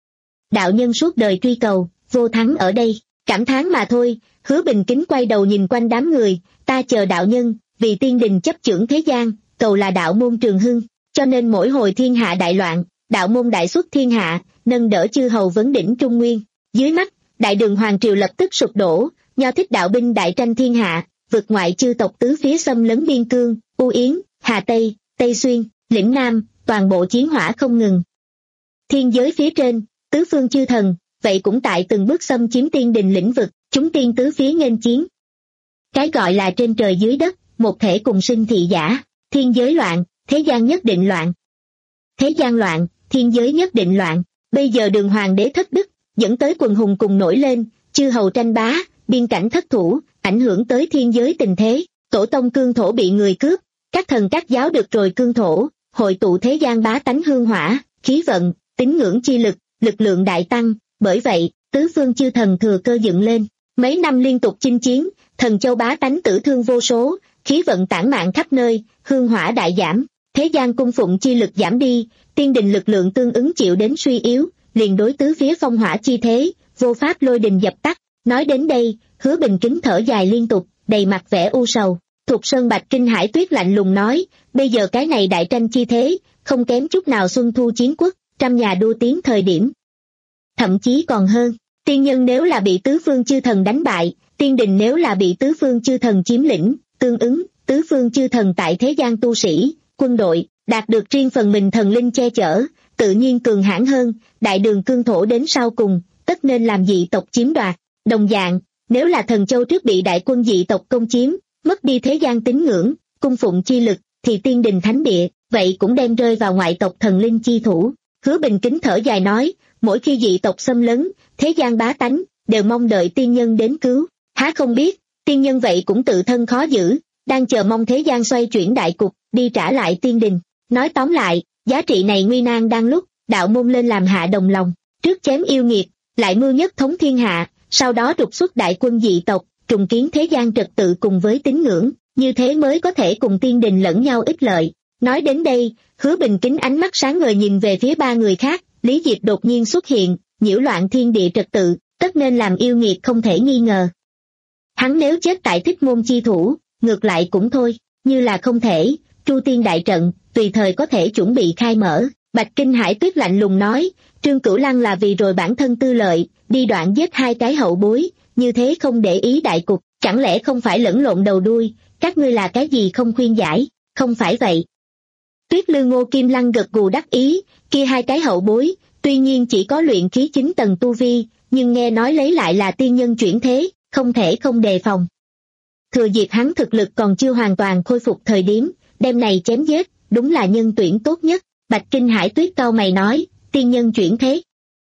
Đạo nhân suốt đời truy cầu, vô thắng ở đây, cảm thán mà thôi. Hứa Bình Kính quay đầu nhìn quanh đám người, ta chờ đạo nhân, vì tiên đình chấp chưởng thế gian, cầu là đạo môn trường hưng, cho nên mỗi hồi thiên hạ đại loạn, đạo môn đại xuất thiên hạ, nâng đỡ chư hầu vấn đỉnh trung nguyên. Dưới mắt, đại đường hoàng triều lập tức sụp đổ, Nho thích đạo binh đại tranh thiên hạ, vượt ngoại chư tộc tứ phía xâm lấn biên cương, U Yến, Hà Tây, Tây Xuyên, Lĩnh Nam, toàn bộ chiến hỏa không ngừng. Thiên giới phía trên, tứ phương chư thần, vậy cũng tại từng bước xâm chiếm tiên đình lĩnh vực, chúng tiên tứ phía nghênh chiến. Cái gọi là trên trời dưới đất, một thể cùng sinh thị giả, thiên giới loạn, thế gian nhất định loạn. Thế gian loạn, thiên giới nhất định loạn. Bây giờ đường hoàng đế thất đức, dẫn tới quần hùng cùng nổi lên, chư hầu tranh bá, biên cảnh thất thủ, ảnh hưởng tới thiên giới tình thế. Tổ tông cương thổ bị người cướp, các thần các giáo được rồi cương thổ, hội tụ thế gian bá tánh hương hỏa, khí vận, tín ngưỡng chi lực, lực lượng đại tăng. Bởi vậy, tứ phương chư thần thừa cơ dựng lên. Mấy năm liên tục chinh chiến, thần châu bá tánh tử thương vô số, khí vận tản mạn khắp nơi, hương hỏa đại giảm, thế gian cung phụng chi lực giảm đi, tiên đình lực lượng tương ứng chịu đến suy yếu, liền đối tứ phía phong hỏa chi thế, vô pháp lôi đình dập tắt. Nói đến đây, Hứa Bình Kính thở dài liên tục, đầy mặt vẻ u sầu. Thục Sơn Bạch Kinh Hải Tuyết lạnh lùng nói, bây giờ cái này đại tranh chi thế, không kém chút nào xuân thu chiến quốc, trăm nhà đua tiếng thời điểm. Thậm chí còn hơn, tiên nhân nếu là bị tứ phương chư thần đánh bại, tiên đình nếu là bị tứ phương chư thần chiếm lĩnh, tương ứng, tứ phương chư thần tại thế gian tu sĩ, quân đội, đạt được riêng phần mình thần linh che chở, tự nhiên cường hãn hơn, đại đường cương thổ đến sau cùng, tất nên làm dị tộc chiếm đoạt. Đồng dạng, nếu là thần châu trước bị đại quân dị tộc công chiếm, mất đi thế gian tín ngưỡng, cung phụng chi lực, thì tiên đình thánh địa, vậy cũng đem rơi vào ngoại tộc thần linh chi thủ. Hứa Bình Kính thở dài nói, mỗi khi dị tộc xâm lấn, thế gian bá tánh, đều mong đợi tiên nhân đến cứu, há không biết, tiên nhân vậy cũng tự thân khó giữ, đang chờ mong thế gian xoay chuyển đại cục, đi trả lại tiên đình. Nói tóm lại, giá trị này nguy nan đang lúc, đạo môn lên làm hạ đồng lòng, trước chém yêu nghiệt, lại mưu nhất thống thiên hạ, sau đó trục xuất đại quân dị tộc, trùng kiến thế gian trật tự cùng với tín ngưỡng, như thế mới có thể cùng tiên đình lẫn nhau ích lợi. Nói đến đây, Hứa Bình Kính ánh mắt sáng ngời nhìn về phía ba người khác, Lý Diệp đột nhiên xuất hiện, nhiễu loạn thiên địa trật tự, tất nên làm yêu nghiệt không thể nghi ngờ. Hắn nếu chết tại Thích Môn chi thủ, ngược lại cũng thôi, như là không thể, Chu Tiên đại trận, tùy thời có thể chuẩn bị khai mở. Bạch Kinh Hải Tuyết lạnh lùng nói, Trương Cửu Lăng là vì rồi bản thân tư lợi, đi đoạn giết hai cái hậu bối, như thế không để ý đại cục, chẳng lẽ không phải lẫn lộn đầu đuôi, các ngươi là cái gì không khuyên giải, không phải vậy. Tuyết Lư Ngô Kim Lăng gật gù đắc ý, kia hai cái hậu bối, tuy nhiên chỉ có luyện khí chín tầng tu vi, nhưng nghe nói lấy lại là tiên nhân chuyển thế, không thể không đề phòng. Thừa dịp hắn thực lực còn chưa hoàn toàn khôi phục thời điểm, đêm này chém giết, đúng là nhân tuyển tốt nhất. Bạch Kinh Hải Tuyết cau mày nói, tiên nhân chuyển thế.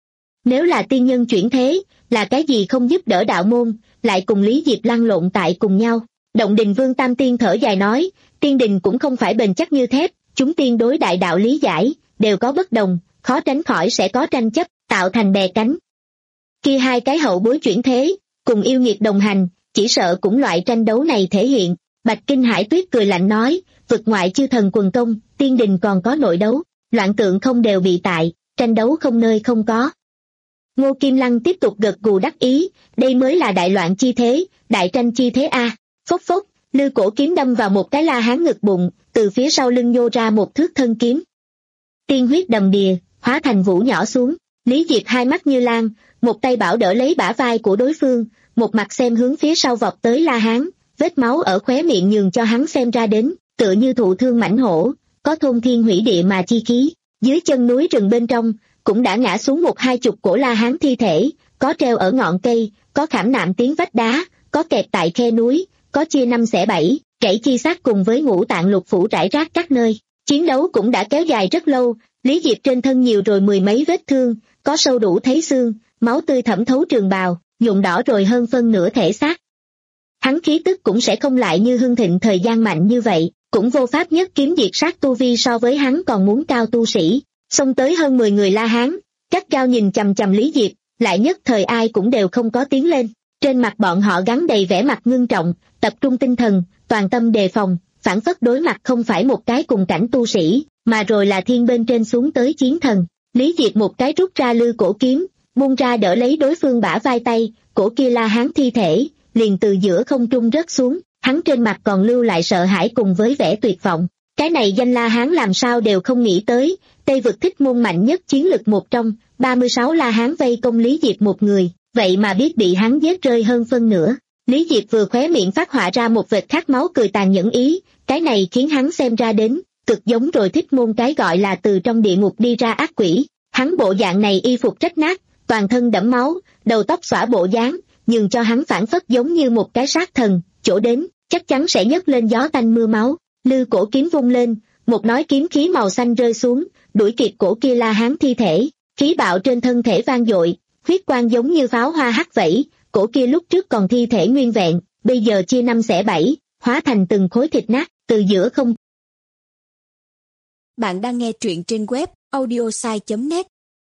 Nếu là tiên nhân chuyển thế, là cái gì không giúp đỡ đạo môn, lại cùng Lý Diệp lăn lộn tại cùng nhau. Động Đình Vương Tam Tiên thở dài nói, tiên đình cũng không phải bền chắc như thép, chúng tiên đối đại đạo lý giải, đều có bất đồng, khó tránh khỏi sẽ có tranh chấp, tạo thành bè cánh. Kia hai cái hậu bối chuyển thế, cùng yêu nghiệt đồng hành, chỉ sợ cũng loại tranh đấu này thể hiện. Bạch Kinh Hải Tuyết cười lạnh nói, vực ngoại chư thần quần công, tiên đình còn có nội đấu, loạn tượng không đều bị tại, tranh đấu không nơi không có. Ngô Kim Lăng tiếp tục gật gù đắc ý, đây mới là đại loạn chi thế, đại tranh chi thế a. À. Phốc phốc, lư cổ kiếm đâm vào một cái La Hán ngực bụng, từ phía sau lưng nhô ra một thước thân kiếm. Tiên huyết đầm đìa, hóa thành vũ nhỏ xuống, Lý Diệp hai mắt như lan, một tay bảo đỡ lấy bả vai của đối phương, một mặt xem hướng phía sau vọt tới La Hán, vết máu ở khóe miệng nhường cho hắn xem ra đến, tựa như thụ thương mãnh hổ, có thôn thiên hủy địa mà chi khí. Dưới chân núi rừng bên trong, cũng đã ngã xuống một hai chục cổ La Hán thi thể, có treo ở ngọn cây, có khảm nạm tiếng vách đá, có kẹp tại khe núi, có chia năm xẻ bảy, chảy chi xác cùng với ngũ tạng lục phủ rải rác các nơi. Chiến đấu cũng đã kéo dài rất lâu, Lý Diệp trên thân nhiều rồi mười mấy vết thương, có sâu đủ thấy xương, máu tươi thẩm thấu trường bào, nhuộm đỏ rồi hơn phân nửa thể xác. Hắn khí tức cũng sẽ không lại như hưng thịnh thời gian mạnh như vậy, cũng vô pháp nhất kiếm diệt sát tu vi so với hắn còn muốn cao tu sĩ. Xông tới hơn mười người La Hán, các cao nhìn chằm chằm Lý Diệp, lại nhất thời ai cũng đều không có tiếng lên. Trên mặt bọn họ gắn đầy vẻ mặt ngưng trọng, tập trung tinh thần, toàn tâm đề phòng, phản phất đối mặt không phải một cái cùng cảnh tu sĩ, mà rồi là thiên bên trên xuống tới chiến thần. Lý Diệp một cái rút ra lư cổ kiếm, buông ra đỡ lấy đối phương bả vai tay, cổ kia La Hán thi thể, liền từ giữa không trung rớt xuống, hắn trên mặt còn lưu lại sợ hãi cùng với vẻ tuyệt vọng. Cái này danh La Hán làm sao đều không nghĩ tới, Tây vực Thích môn mạnh nhất chiến lực một trong, ba mươi sáu La Hán vây công Lý Diệp một người, vậy mà biết bị hắn giết rơi hơn phân nửa. Lý Diệp vừa khóe miệng phát họa ra một vệt khát máu cười tàn nhẫn ý, cái này khiến hắn xem ra đến, cực giống rồi Thích môn cái gọi là từ trong địa ngục đi ra ác quỷ. Hắn bộ dạng này y phục rách nát, toàn thân đẫm máu, đầu tóc xõa bộ dáng, nhưng cho hắn phản phất giống như một cái sát thần, chỗ đến, chắc chắn sẽ nhấc lên gió tanh mưa máu. Lư cổ kiếm vung lên, một nói kiếm khí màu xanh rơi xuống, đuổi kịp cổ kia La Hán thi thể, khí bạo trên thân thể vang dội, huyết quang giống như pháo hoa hắt vẫy, cổ kia lúc trước còn thi thể nguyên vẹn, bây giờ chia năm xẻ bảy, hóa thành từng khối thịt nát, từ giữa không. Bạn đang nghe truyện trên web audiosai chấm net.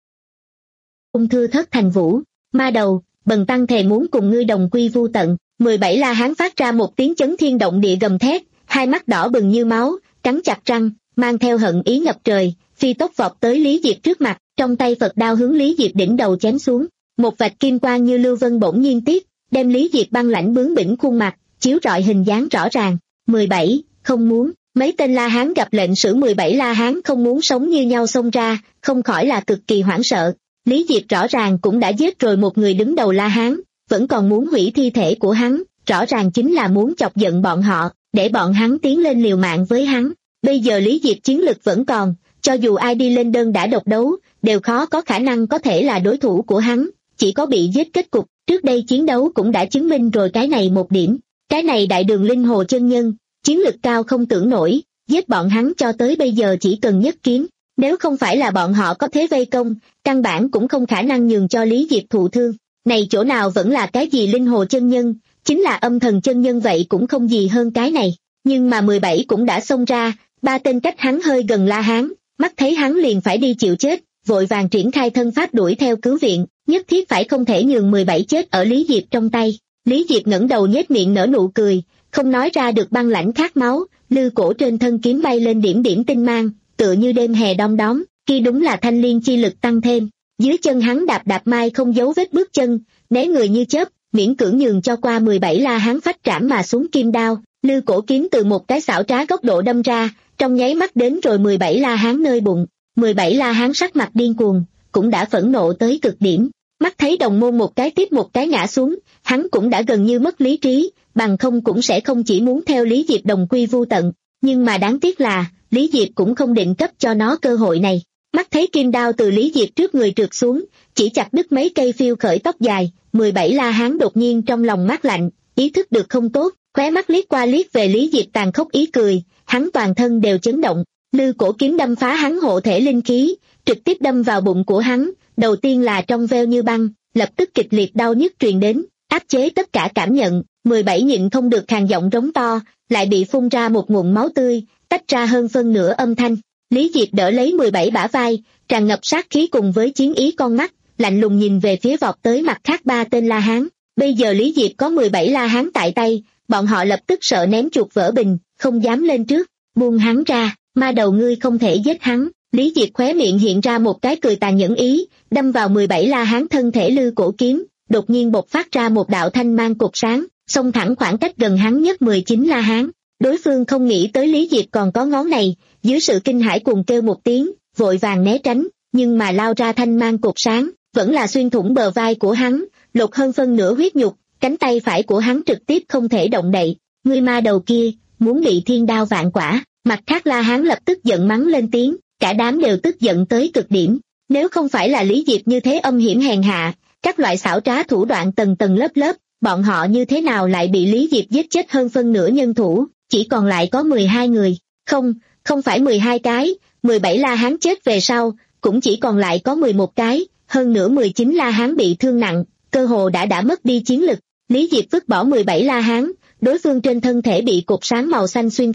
Ung thư thất thành vũ, ma đầu, bần tăng thề muốn cùng ngươi đồng quy vu tận. mười bảy La Hán phát ra một tiếng chấn thiên động địa gầm thét, hai mắt đỏ bừng như máu, cắn chặt răng, mang theo hận ý ngập trời, phi tốc vọt tới Lý Diệp trước mặt, trong tay Phật đao hướng Lý Diệp đỉnh đầu chém xuống. Một vạch kim quang như lưu vân bỗng nhiên tiếp, đem Lý Diệp băng lãnh bướng bỉnh khuôn mặt, chiếu rọi hình dáng rõ ràng. mười bảy, không muốn, mấy tên La Hán gặp lệnh sử mười bảy La Hán không muốn sống như nhau xông ra, không khỏi là cực kỳ hoảng sợ. Lý Diệp rõ ràng cũng đã giết rồi một người đứng đầu La Hán, vẫn còn muốn hủy thi thể của hắn, rõ ràng chính là muốn chọc giận bọn họ, để bọn hắn tiến lên liều mạng với hắn. Bây giờ Lý Diệp chiến lực vẫn còn, cho dù ai đi lên đơn đã độc đấu, đều khó có khả năng có thể là đối thủ của hắn, chỉ có bị giết kết cục. Trước đây chiến đấu cũng đã chứng minh rồi cái này một điểm. Cái này đại đường linh hồ chân nhân, chiến lực cao không tưởng nổi, giết bọn hắn cho tới bây giờ chỉ cần nhất kiếm. Nếu không phải là bọn họ có thế vây công, căn bản cũng không khả năng nhường cho Lý Diệp thụ thương. Này chỗ nào vẫn là cái gì linh hồ chân nhân, chính là âm thần chân nhân vậy cũng không gì hơn cái này. Nhưng mà mười bảy cũng đã xông ra, ba tên cách hắn hơi gần La Hán, mắt thấy hắn liền phải đi chịu chết, vội vàng triển khai thân pháp đuổi theo cứu viện, nhất thiết phải không thể nhường mười bảy chết ở Lý Diệp trong tay. Lý Diệp ngẩng đầu nhếch miệng nở nụ cười, không nói ra được băng lãnh khát máu, lư cổ trên thân kiếm bay lên điểm điểm tinh mang, tựa như đêm hè đom đóm, kia đúng là thanh liên chi lực tăng thêm. Dưới chân hắn đạp đạp mai không giấu vết bước chân, né người như chớp, miễn cưỡng nhường cho qua mười bảy La Hán phách trảm mà xuống kim đao, lư cổ kiếm từ một cái xảo trá góc độ đâm ra, trong nháy mắt đến rồi mười bảy La Hán nơi bụng. mười bảy La Hán sắc mặt điên cuồng, cũng đã phẫn nộ tới cực điểm, mắt thấy đồng môn một cái tiếp một cái ngã xuống, hắn cũng đã gần như mất lý trí, bằng không cũng sẽ không chỉ muốn theo Lý Diệp đồng quy vu tận. Nhưng mà đáng tiếc là, Lý Diệp cũng không định cấp cho nó cơ hội này. Mắt thấy kim đao từ Lý Diệp trước người trượt xuống, chỉ chặt đứt mấy cây phiêu khởi tóc dài, mười bảy La Hán đột nhiên trong lòng mát lạnh, ý thức được không tốt, khóe mắt liếc qua liếc về Lý Diệp tàn khốc ý cười, hắn toàn thân đều chấn động, lư cổ kiếm đâm phá hắn hộ thể linh khí, trực tiếp đâm vào bụng của hắn, đầu tiên là trong veo như băng, lập tức kịch liệt đau nhức truyền đến, áp chế tất cả cảm nhận, mười bảy nhịn không được khàn giọng rống to, lại bị phun ra một nguồn máu tươi, tách ra hơn phân nửa âm thanh. Lý Diệp đỡ lấy mười bảy bả vai, tràn ngập sát khí cùng với chiến ý con mắt, lạnh lùng nhìn về phía vọt tới mặt khác ba tên La Hán. Bây giờ Lý Diệp có mười bảy La Hán tại tay, bọn họ lập tức sợ ném chuột vỡ bình, không dám lên trước, buông hắn ra, ma đầu ngươi không thể giết hắn. Lý Diệp khóe miệng hiện ra một cái cười tàn nhẫn ý, đâm vào mười bảy La Hán thân thể lư cổ kiếm, đột nhiên bộc phát ra một đạo thanh mang cột sáng, xông thẳng khoảng cách gần hắn nhất mười chín La Hán. Đối phương không nghĩ tới Lý Diệp còn có ngón này, dưới sự kinh hãi cùng kêu một tiếng, vội vàng né tránh, nhưng mà lao ra thanh mang cột sáng, vẫn là xuyên thủng bờ vai của hắn, lột hơn phân nửa huyết nhục, cánh tay phải của hắn trực tiếp không thể động đậy. Ngươi ma đầu kia, muốn bị thiên đao vạn quả. Mặt khác La Hán lập tức giận mắng lên tiếng, cả đám đều tức giận tới cực điểm. Nếu không phải là Lý Diệp như thế âm hiểm hèn hạ, các loại xảo trá thủ đoạn tầng tầng lớp lớp, bọn họ như thế nào lại bị Lý Diệp giết chết hơn phân nửa nhân thủ, chỉ còn lại có mười hai người. Không, không phải mười hai cái, mười bảy La Hán chết về sau, cũng chỉ còn lại có mười một cái, hơn nữa mười chín La Hán bị thương nặng, cơ hồ đã đã mất đi chiến lực. Lý Diệp vứt bỏ mười bảy La Hán, đối phương trên thân thể bị cột sáng màu xanh xuyên thấu,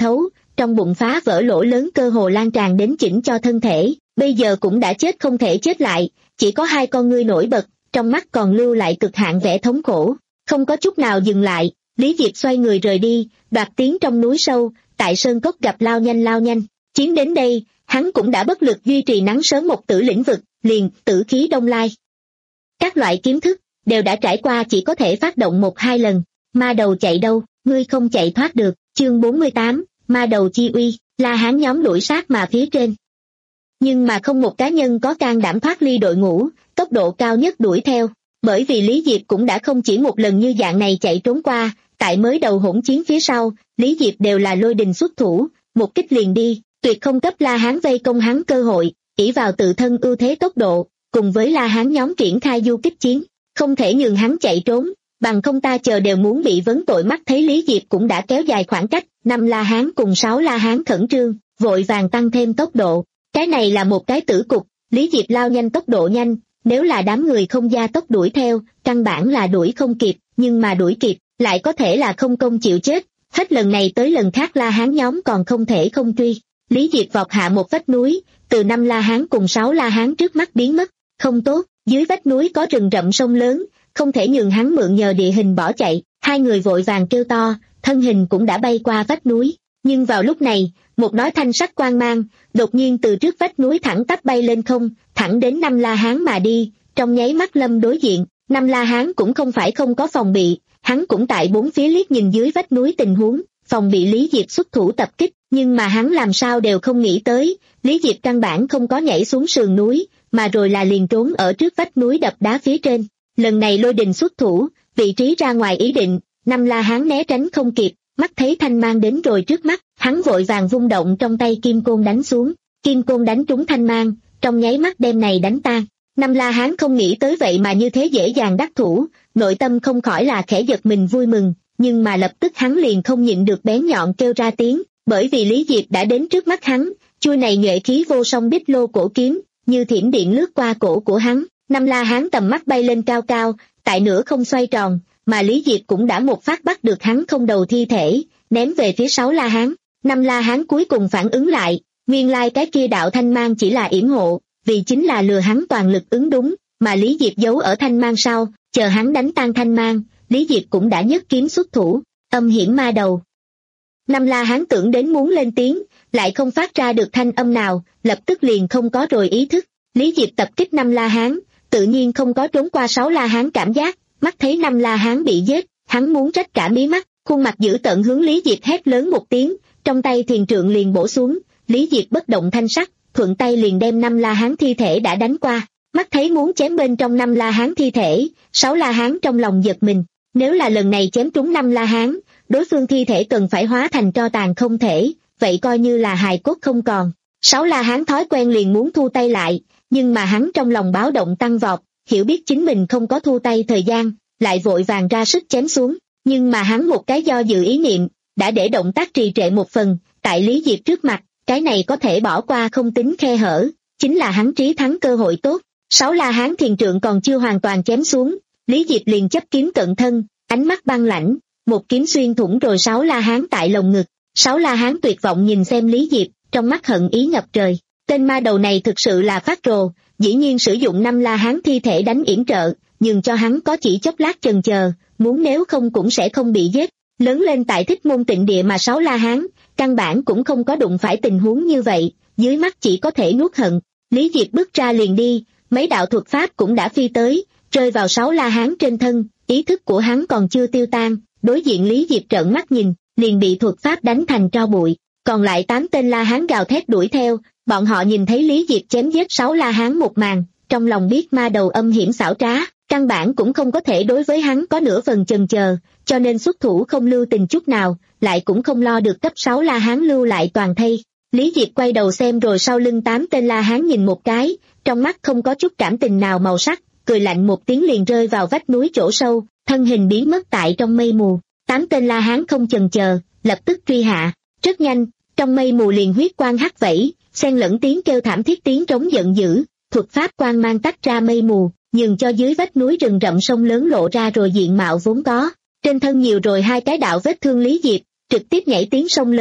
trong bụng phá vỡ lỗ lớn cơ hồ lan tràn đến chỉnh cho thân thể, bây giờ cũng đã chết không thể chết lại, chỉ có hai con ngươi nổi bật, trong mắt còn lưu lại cực hạn vẻ thống khổ, không có chút nào dừng lại, Lý Diệp xoay người rời đi, đoạt tiếng trong núi sâu, tại sơn cốc gặp lao nhanh lao nhanh, chiến đến đây, hắn cũng đã bất lực duy trì nắng sớm một tử lĩnh vực, liền, tử khí đông lai. Các loại kiếm thức, đều đã trải qua chỉ có thể phát động một hai lần, ma đầu chạy đâu, ngươi không chạy thoát được, chương bốn mươi tám, ma đầu chi uy, La Hán nhóm đuổi sát mà phía trên. Nhưng mà không một cá nhân có can đảm thoát ly đội ngũ, tốc độ cao nhất đuổi theo, bởi vì Lý Diệp cũng đã không chỉ một lần như dạng này chạy trốn qua, tại mới đầu hỗn chiến phía sau, Lý Diệp đều là lôi đình xuất thủ, một kích liền đi, tuyệt không cấp La Hán vây công hắn cơ hội, ỷ vào tự thân ưu thế tốc độ, cùng với La Hán nhóm triển khai du kích chiến, không thể nhường hắn chạy trốn, bằng không ta chờ đều muốn bị vấn tội. Mắt thấy Lý Diệp cũng đã kéo dài khoảng cách, năm La Hán cùng sáu La Hán khẩn trương, vội vàng tăng thêm tốc độ, cái này là một cái tử cục, Lý Diệp lao nhanh tốc độ nhanh, nếu là đám người không gia tốc đuổi theo, căn bản là đuổi không kịp, nhưng mà đuổi kịp, lại có thể là không công chịu chết, hết lần này tới lần khác La Hán nhóm còn không thể không truy. Lý Diệp vọt hạ một vách núi, từ năm La Hán cùng sáu La Hán trước mắt biến mất, không tốt, dưới vách núi có rừng rậm sông lớn, không thể nhường hắn mượn nhờ địa hình bỏ chạy, hai người vội vàng kêu to, thân hình cũng đã bay qua vách núi, nhưng vào lúc này, một nói thanh sắc quang mang, đột nhiên từ trước vách núi thẳng tắp bay lên không, thẳng đến năm La Hán mà đi, trong nháy mắt lâm đối diện, năm La Hán cũng không phải không có phòng bị, hắn cũng tại bốn phía liếc nhìn dưới vách núi tình huống, phòng bị Lý Diệp xuất thủ tập kích, nhưng mà hắn làm sao đều không nghĩ tới, Lý Diệp căn bản không có nhảy xuống sườn núi, mà rồi là liền trốn ở trước vách núi đập đá phía trên. Lần này lôi đình xuất thủ, vị trí ra ngoài ý định, năm La Hán né tránh không kịp, mắt thấy thanh mang đến rồi trước mắt, hắn vội vàng vung động trong tay kim côn đánh xuống, kim côn đánh trúng thanh mang, trong nháy mắt đem này đánh tan. Năm La Hán không nghĩ tới vậy mà như thế dễ dàng đắc thủ, nội tâm không khỏi là khẽ giật mình vui mừng, nhưng mà lập tức hắn liền không nhịn được bén nhọn kêu ra tiếng, bởi vì Lý Diệp đã đến trước mắt hắn, chuôi này nhuệ khí vô song bích lô cổ kiếm, như thiểm điện lướt qua cổ của hắn, năm La Hán tầm mắt bay lên cao cao, tại nửa không xoay tròn, mà Lý Diệp cũng đã một phát bắt được hắn không đầu thi thể, ném về phía sáu La Hán. Năm La Hán cuối cùng phản ứng lại, nguyên lai cái kia đạo thanh mang chỉ là yểm hộ, vì chính là lừa hắn toàn lực ứng đúng, mà Lý Diệp giấu ở thanh mang sau, chờ hắn đánh tan thanh mang, Lý Diệp cũng đã nhấc kiếm xuất thủ, âm hiểm ma đầu. Năm La Hán tưởng đến muốn lên tiếng, lại không phát ra được thanh âm nào, lập tức liền không có rồi ý thức. Lý Diệp tập kích năm La Hán, tự nhiên không có trốn qua sáu La Hán cảm giác, mắt thấy năm La Hán bị giết, hắn muốn rách cả mí mắt, khuôn mặt dữ tợn hướng Lý Diệp hét lớn một tiếng, trong tay thiền trượng liền bổ xuống, Lý Diệp bất động thanh sắc, thuận tay liền đem năm La Hán thi thể đã đánh qua, mắt thấy muốn chém bên trong năm La Hán thi thể, sáu La Hán trong lòng giật mình, nếu là lần này chém trúng năm La Hán, đối phương thi thể cần phải hóa thành tro tàn không thể, vậy coi như là hài cốt không còn. Sáu La Hán thói quen liền muốn thu tay lại, nhưng mà hắn trong lòng báo động tăng vọt, hiểu biết chính mình không có thu tay thời gian, lại vội vàng ra sức chém xuống, nhưng mà hắn một cái do dự ý niệm, đã để động tác trì trệ một phần, tại Lý Diệp trước mặt, cái này có thể bỏ qua không tính khe hở, chính là hắn trí thắng cơ hội tốt. Sáu La Hán thiền trượng còn chưa hoàn toàn chém xuống, Lý Diệp liền chấp kiếm cận thân, ánh mắt băng lãnh, một kiếm xuyên thủng rồi sáu La Hán tại lồng ngực. Sáu La Hán tuyệt vọng nhìn xem Lý Diệp, trong mắt hận ý ngập trời. Tên ma đầu này thực sự là phát rồ, dĩ nhiên sử dụng năm La Hán thi thể đánh yểm trợ, nhưng cho hắn có chỉ chốc lát chần chờ, muốn nếu không cũng sẽ không bị giết. Lớn lên tại Thích Môn Tịnh Địa mà sáu La Hán, căn bản cũng không có đụng phải tình huống như vậy, dưới mắt chỉ có thể nuốt hận. Lý Diệp bước ra liền đi, mấy đạo thuật pháp cũng đã phi tới, rơi vào sáu La Hán trên thân, ý thức của hắn còn chưa tiêu tan, đối diện Lý Diệp trợn mắt nhìn, liền bị thuật pháp đánh thành tro bụi. Còn lại tám tên La Hán gào thét đuổi theo, bọn họ nhìn thấy Lý Diệp chém giết sáu La Hán một màn, trong lòng biết ma đầu âm hiểm xảo trá, căn bản cũng không có thể đối với hắn có nửa phần chần chờ, cho nên xuất thủ không lưu tình chút nào, lại cũng không lo được cấp sáu La Hán lưu lại toàn thây. Lý Diệp quay đầu xem rồi sau lưng tám tên La Hán nhìn một cái, trong mắt không có chút cảm tình nào màu sắc, cười lạnh một tiếng liền rơi vào vách núi chỗ sâu, thân hình biến mất tại trong mây mù. Tám tên La Hán không chần chờ, lập tức truy hạ, rất nhanh, trong mây mù liền huyết quang hắt vẫy, xen lẫn tiếng kêu thảm thiết tiếng trống giận dữ, thuật pháp quang mang tách ra mây mù, nhường cho dưới vách núi rừng rậm sông lớn lộ ra rồi diện mạo vốn có. Trên thân nhiều rồi hai cái đạo vết thương Lý Diệp, trực tiếp nhảy tiếng sông lớn,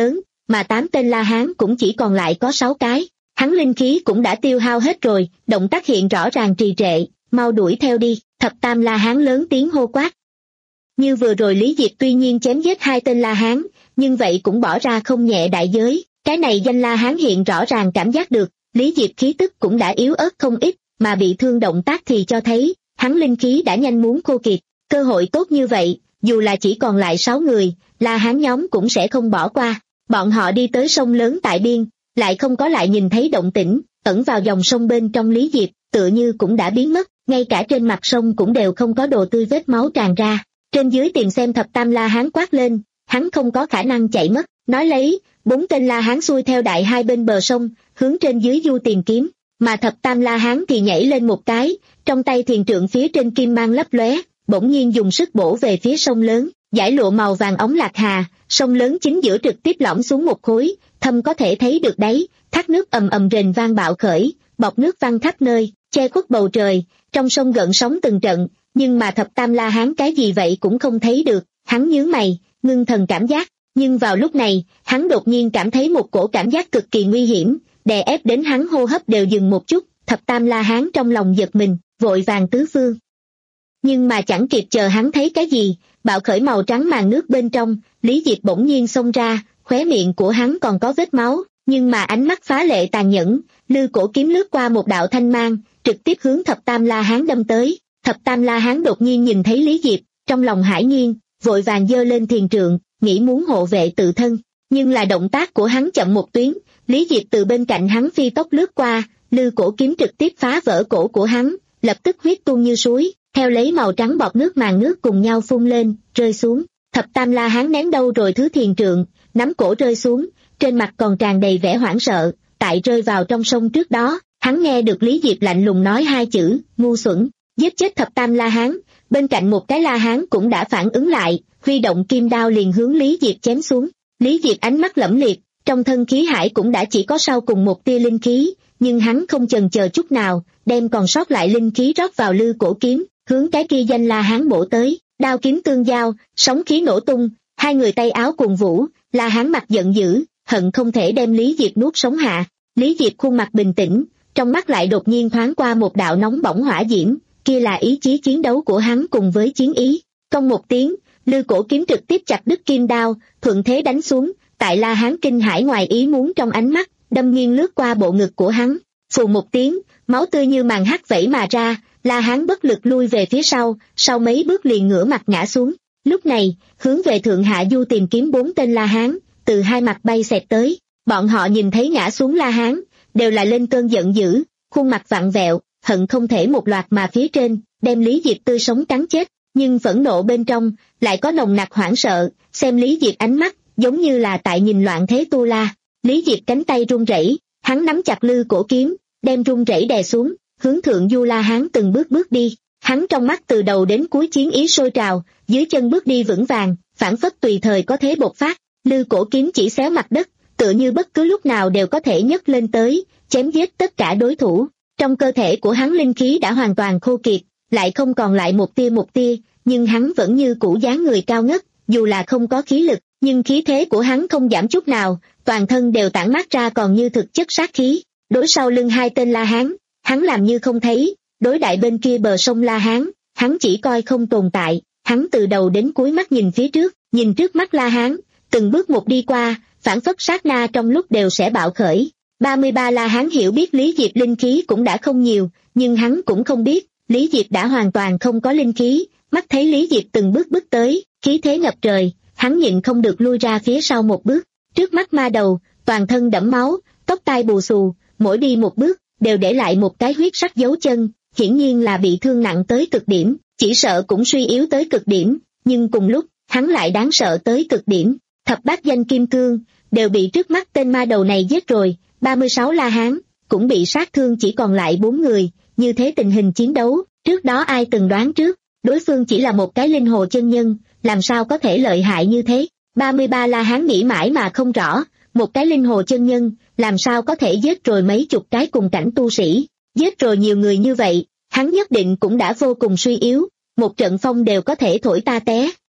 mà tám tên La Hán cũng chỉ còn lại có sáu cái. Hắn linh khí cũng đã tiêu hao hết rồi, động tác hiện rõ ràng trì trệ, mau đuổi theo đi. Thập tam La Hán lớn tiếng hô quát. Như vừa rồi Lý Diệp tuy nhiên chém giết hai tên La Hán, nhưng vậy cũng bỏ ra không nhẹ đại giới. Cái này danh La Hán hiện rõ ràng cảm giác được, Lý Diệp khí tức cũng đã yếu ớt không ít, mà bị thương động tác thì cho thấy, hắn linh khí đã nhanh muốn khô kiệt. Cơ hội tốt như vậy, dù là chỉ còn lại sáu người, La Hán nhóm cũng sẽ không bỏ qua. Bọn họ đi tới sông lớn tại biên, lại không có lại nhìn thấy động tĩnh, ẩn vào dòng sông bên trong Lý Diệp, tựa như cũng đã biến mất, ngay cả trên mặt sông cũng đều không có đồ tươi vết máu tràn ra. Trên dưới tìm xem thập tam La Hán quát lên, hắn không có khả năng chạy mất, nói lấy, bốn tên La Hán xuôi theo đại hai bên bờ sông, hướng trên dưới du tìm kiếm, mà thập tam La Hán thì nhảy lên một cái, trong tay thiền trượng phía trên kim mang lấp lóe, bỗng nhiên dùng sức bổ về phía sông lớn, dải lụa màu vàng ống lạc hà, sông lớn chính giữa trực tiếp lõm xuống một khối, thâm có thể thấy được đáy, thác nước ầm ầm rền vang bạo khởi, bọt nước văng khắp nơi, che khuất bầu trời, trong sông gợn sóng từng trận, nhưng mà thập tam La Hán cái gì vậy cũng không thấy được, hắn nhướng mày, ngưng thần cảm giác, nhưng vào lúc này, hắn đột nhiên cảm thấy một cổ cảm giác cực kỳ nguy hiểm, đè ép đến hắn hô hấp đều dừng một chút, thập tam La Hán trong lòng giật mình, vội vàng tứ phương. Nhưng mà chẳng kịp chờ hắn thấy cái gì, bạo khởi màu trắng màn nước bên trong, Lý Diệp bỗng nhiên xông ra, khóe miệng của hắn còn có vết máu, nhưng mà ánh mắt phá lệ tàn nhẫn, lư cổ kiếm lướt qua một đạo thanh mang, trực tiếp hướng thập tam La Hán đâm tới. Thập tam La Hán đột nhiên nhìn thấy Lý Diệp, trong lòng hải nhiên, vội vàng giơ lên thiền trượng, nghĩ muốn hộ vệ tự thân, nhưng là động tác của hắn chậm một tuyến, Lý Diệp từ bên cạnh hắn phi tốc lướt qua, lư cổ kiếm trực tiếp phá vỡ cổ của hắn, lập tức huyết tuôn như suối, theo lấy màu trắng bọt nước màn nước cùng nhau phun lên, rơi xuống. Thập tam La Hán nén đâu rồi thứ thiền trượng, nắm cổ rơi xuống, trên mặt còn tràn đầy vẻ hoảng sợ, tại rơi vào trong sông trước đó, hắn nghe được Lý Diệp lạnh lùng nói hai chữ, ngu xuẩn, giết chết thập tam La Hán, bên cạnh một cái La Hán cũng đã phản ứng lại, huy động kim đao liền hướng Lý Diệp chém xuống. Lý Diệp ánh mắt lẫm liệt, trong thân khí hải cũng đã chỉ có sau cùng một tia linh khí, nhưng hắn không chần chờ chút nào, đem còn sót lại linh khí rót vào lư cổ kiếm, hướng cái kia danh La Hán bổ tới, đao kiếm tương giao, sóng khí nổ tung, hai người tay áo cùng vũ, La Hán mặt giận dữ, hận không thể đem Lý Diệp nuốt sống hạ. Lý Diệp khuôn mặt bình tĩnh, trong mắt lại đột nhiên thoáng qua một đạo nóng bỏng hỏa diễm, kia là ý chí chiến đấu của hắn cùng với chiến ý. Cong một tiếng, lư cổ kiếm trực tiếp chặt đứt kim đao, thuận thế đánh xuống, tại La Hán kinh hãi ngoài ý muốn trong ánh mắt, đâm nghiêng lướt qua bộ ngực của hắn. Phù một tiếng, máu tươi như màn hắc vẩy mà ra, La Hán bất lực lui về phía sau, sau mấy bước liền ngửa mặt ngã xuống. Lúc này, hướng về Thượng Hạ Du tìm kiếm bốn tên La Hán, từ hai mặt bay xẹt tới, bọn họ nhìn thấy ngã xuống La Hán, đều là lên cơn giận dữ, khuôn mặt vặn vẹo, hận không thể một loạt mà phía trên, đem Lý Diệp tươi sống cắn chết, nhưng phẫn nộ bên trong, lại có nồng nặc hoảng sợ, xem Lý Diệp ánh mắt, giống như là tại nhìn loạn thế tu la. Lý Diệp cánh tay run rẩy, hắn nắm chặt lư cổ kiếm, đem run rẩy đè xuống, hướng Thượng Du La Hán từng bước bước đi, hắn trong mắt từ đầu đến cuối chiến ý sôi trào, dưới chân bước đi vững vàng, phảng phất tùy thời có thế bộc phát, lư cổ kiếm chỉ xéo mặt đất, tựa như bất cứ lúc nào đều có thể nhấc lên tới, chém giết tất cả đối thủ. Trong cơ thể của hắn linh khí đã hoàn toàn khô kiệt, lại không còn lại một tia một tia, nhưng hắn vẫn như cũ dáng người cao ngất, dù là không có khí lực, nhưng khí thế của hắn không giảm chút nào, toàn thân đều tản mát ra còn như thực chất sát khí. Đối sau lưng hai tên La Hán, hắn làm như không thấy, đối đại bên kia bờ sông La Hán, hắn chỉ coi không tồn tại, hắn từ đầu đến cuối mắt nhìn phía trước, nhìn trước mắt La Hán, từng bước một đi qua, phản phất sát na trong lúc đều sẽ bạo khởi. ba mươi ba La Hán hiểu biết Lý Diệp linh khí cũng đã không nhiều, nhưng hắn cũng không biết, Lý Diệp đã hoàn toàn không có linh khí, mắt thấy Lý Diệp từng bước bước tới, khí thế ngập trời, hắn nhịn không được lui ra phía sau một bước, trước mắt ma đầu, toàn thân đẫm máu, tóc tai bù xù, mỗi đi một bước, đều để lại một cái huyết sắc dấu chân, hiển nhiên là bị thương nặng tới cực điểm, chỉ sợ cũng suy yếu tới cực điểm, nhưng cùng lúc, hắn lại đáng sợ tới cực điểm, thập bát danh kim thương, đều bị trước mắt tên ma đầu này giết rồi, ba mươi sáu La Hán, cũng bị sát thương chỉ còn lại bốn người, như thế tình hình chiến đấu, trước đó ai từng đoán trước, đối phương chỉ là một cái linh hồ chân nhân, làm sao có thể lợi hại như thế, ba mươi ba La Hán nghĩ mãi mà không rõ, một cái linh hồ chân nhân, làm sao có thể giết rồi mấy chục cái cùng cảnh tu sĩ, giết rồi nhiều người như vậy, hắn nhất định cũng đã vô cùng suy yếu, một trận phong đều có thể thổi ta té,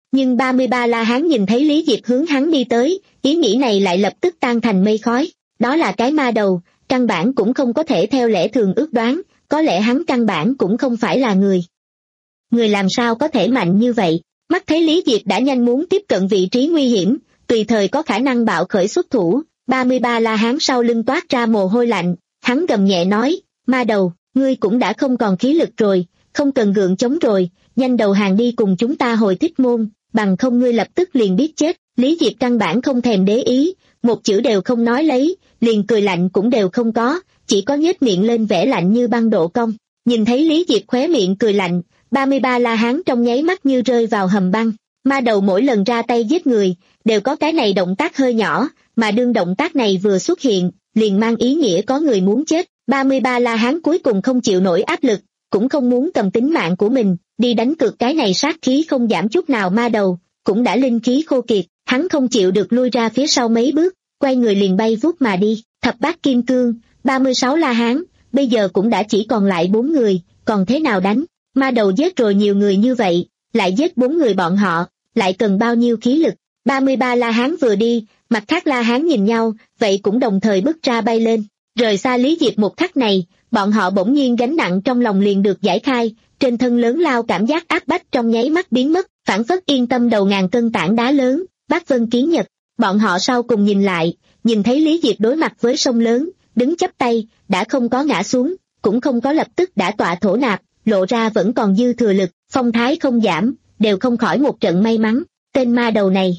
Nhưng ba mươi ba La Hán nhìn thấy Lý Diệp hướng hắn đi tới, ý nghĩ này lại lập tức tan thành mây khói. Đó là cái ma đầu, căn bản cũng không có thể theo lẽ thường ước đoán, có lẽ hắn căn bản cũng không phải là người. Người làm sao có thể mạnh như vậy? Mắt thấy Lý Diệp đã nhanh muốn tiếp cận vị trí nguy hiểm, tùy thời có khả năng bạo khởi xuất thủ, ba mươi ba La Hán sau lưng toát ra mồ hôi lạnh, hắn gầm nhẹ nói, ma đầu, ngươi cũng đã không còn khí lực rồi, không cần gượng chống rồi, nhanh đầu hàng đi cùng chúng ta hồi Thích Môn, bằng không ngươi lập tức liền biết chết. Lý Diệp căn bản không thèm để ý, một chữ đều không nói lấy, liền cười lạnh cũng đều không có, chỉ có nhếch miệng lên vẻ lạnh như băng độ cong. Nhìn thấy Lý Diệp khóe miệng cười lạnh, ba mươi ba La Hán trong nháy mắt như rơi vào hầm băng. Ma đầu mỗi lần ra tay giết người, đều có cái này động tác hơi nhỏ, mà đương động tác này vừa xuất hiện, liền mang ý nghĩa có người muốn chết. ba mươi ba La Hán cuối cùng không chịu nổi áp lực, cũng không muốn cầm tính mạng của mình, đi đánh cược cái này sát khí không giảm chút nào. Ma đầu, cũng đã linh khí khô kiệt, hắn không chịu được lui ra phía sau mấy bước, quay người liền bay vút mà đi. Thập bát kim cương, ba mươi sáu La Hán, bây giờ cũng đã chỉ còn lại bốn người, còn thế nào đánh? Ma đầu giết rồi nhiều người như vậy, lại giết bốn người bọn họ, lại cần bao nhiêu khí lực? ba mươi ba La Hán vừa đi, mặt khác La Hán nhìn nhau, vậy cũng đồng thời bước ra bay lên. Rời xa Lý Diệp một khắc này, bọn họ bỗng nhiên gánh nặng trong lòng liền được giải khai, trên thân lớn lao cảm giác áp bách trong nháy mắt biến mất, phảng phất yên tâm đầu ngàn cân tảng đá lớn. Bát Vân Kiến Nhật, bọn họ sau cùng nhìn lại, nhìn thấy Lý Diệp đối mặt với sông lớn, đứng chắp tay, đã không có ngã xuống, cũng không có lập tức đã tọa thổ nạp, lộ ra vẫn còn dư thừa lực, phong thái không giảm, đều không khỏi một trận may mắn. Tên ma đầu này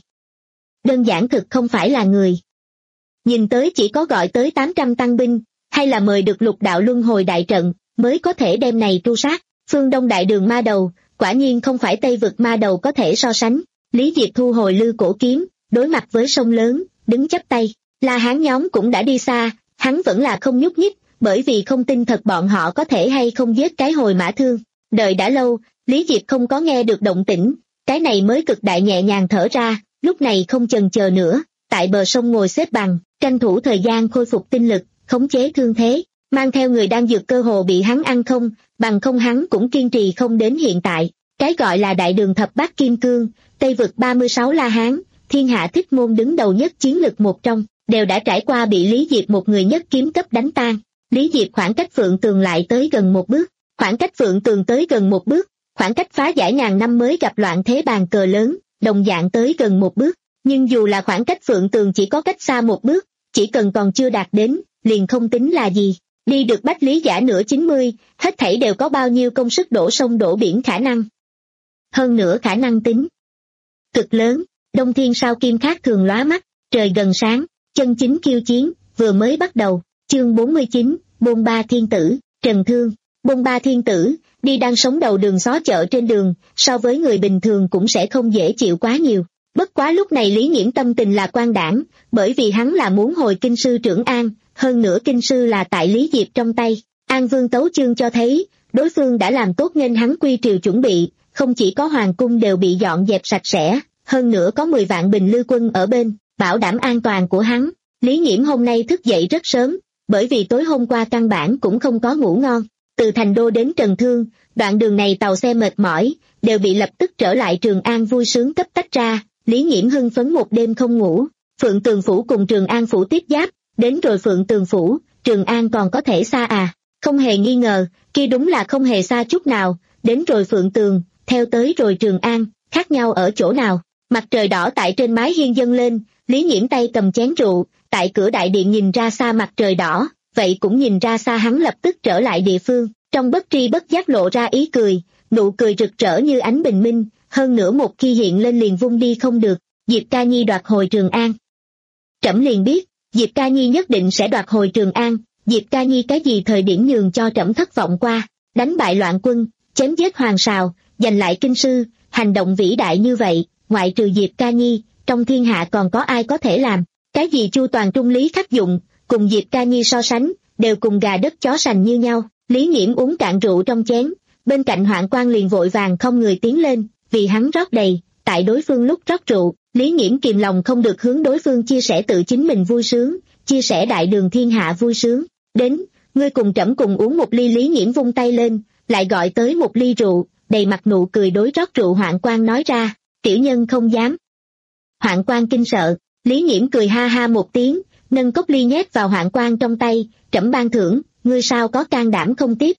đơn giản thực không phải là người. Nhìn tới chỉ có gọi tới tám trăm tăng binh, hay là mời được lục đạo luân hồi đại trận, mới có thể đem này tru sát. Phương Đông đại đường ma đầu, quả nhiên không phải Tây vực ma đầu có thể so sánh. Lý Diệp thu hồi lư cổ kiếm, đối mặt với sông lớn, đứng chắp tay. La Hán nhóm cũng đã đi xa, hắn vẫn là không nhúc nhích, bởi vì không tin thật bọn họ có thể hay không giết cái hồi mã thương. Đợi đã lâu, Lý Diệp không có nghe được động tĩnh, cái này mới cực đại nhẹ nhàng thở ra, lúc này không chần chờ nữa, tại bờ sông ngồi xếp bằng, tranh thủ thời gian khôi phục tinh lực, khống chế thương thế, mang theo người đang dược cơ hồ bị hắn ăn không, bằng không hắn cũng kiên trì không đến hiện tại. Cái gọi là đại đường thập bát kim cương, Tây vực ba mươi sáu La Hán, thiên hạ Thích Môn đứng đầu nhất chiến lực một trong, đều đã trải qua bị Lý Diệp một người nhất kiếm cấp đánh tan. Lý Diệp khoảng cách Phượng Tường lại tới gần một bước, khoảng cách Phượng Tường tới gần một bước, khoảng cách phá giải ngàn năm mới gặp loạn thế bàn cờ lớn, đồng dạng tới gần một bước. Nhưng dù là khoảng cách Phượng Tường chỉ có cách xa một bước, chỉ cần còn chưa đạt đến, liền không tính là gì. Đi được bách lý giả nửa chín mươi, hết thảy đều có bao nhiêu công sức đổ sông đổ biển khả năng. Hơn nữa khả năng tính cực lớn. Đông thiên sao kim khác thường lóa mắt, trời gần sáng, chân chính khiêu chiến vừa mới bắt đầu. Chương bốn mươi chín, Bôn Ba Thiên Tử, Trần Thương. Bôn Ba Thiên Tử, đi đang sống đầu đường xó chợ trên đường, so với người bình thường cũng sẽ không dễ chịu quá nhiều. Bất quá lúc này Lý Nghiễm tâm tình là quan đảng, bởi vì hắn là muốn hồi kinh sư Trưởng An, hơn nữa kinh sư là tại Lý Diệp trong tay. An Vương tấu chương cho thấy, đối phương đã làm tốt nên hắn quy triều chuẩn bị, không chỉ có hoàng cung đều bị dọn dẹp sạch sẽ, hơn nữa có mười vạn bình lư quân ở bên, bảo đảm an toàn của hắn. Lý Nghiễm hôm nay thức dậy rất sớm, bởi vì tối hôm qua căn bản cũng không có ngủ ngon. Từ Thành Đô đến Trần Thương, đoạn đường này tàu xe mệt mỏi, đều bị lập tức trở lại Trường An vui sướng cấp tách ra. Lý Nghiễm hưng phấn một đêm không ngủ. Phượng Tường Phủ cùng Trường An Phủ tiếp giáp, đến rồi Phượng Tường Phủ, Trường An còn có thể xa à? Không hề nghi ngờ, kia đúng là không hề xa chút nào. Đến rồi Phượng Tường, theo tới rồi Trường An, khác nhau ở chỗ nào? Mặt trời đỏ tại trên mái hiên dâng lên, Lý Nghiễm tay cầm chén rượu, tại cửa đại điện nhìn ra xa mặt trời đỏ, vậy cũng nhìn ra xa hắn lập tức trở lại địa phương, trong bất tri bất giác lộ ra ý cười, nụ cười rực rỡ như ánh bình minh, hơn nữa một khi hiện lên liền vung đi không được. Diệp Ca Nhi đoạt hồi Trường An. Trẫm liền biết, Diệp Ca Nhi nhất định sẽ đoạt hồi Trường An. Diệp Ca Nhi cái gì thời điểm nhường cho trẫm thất vọng qua, đánh bại loạn quân, chém giết hoàng sào, giành lại kinh sư, hành động vĩ đại như vậy, ngoại trừ Diệp Ca Nhi, trong thiên hạ còn có ai có thể làm? Cái gì chu toàn trung lý khắc dụng, cùng Diệp Ca Nhi so sánh, đều cùng gà đất chó sành như nhau. Lý Nghiễm uống cạn rượu trong chén, bên cạnh Hoạn Quan liền vội vàng không người tiến lên, vì hắn rót đầy. Tại đối phương lúc rót rượu, Lý Nghiễm kìm lòng không được hướng đối phương chia sẻ tự chính mình vui sướng, chia sẻ đại đường thiên hạ vui sướng. Đến, ngươi cùng trẫm cùng uống một ly. Lý Nghiễm vung tay lên, lại gọi tới một ly rượu, đầy mặt nụ cười đối rót rượu Hoạn Quan nói ra. tiểu nhân không dám. Hoạn quan kinh sợ, Lý Nghiễm cười ha ha một tiếng, nâng cốc ly nhét vào hoạn quan trong tay, trẫm ban thưởng, ngươi sao có can đảm không tiếp.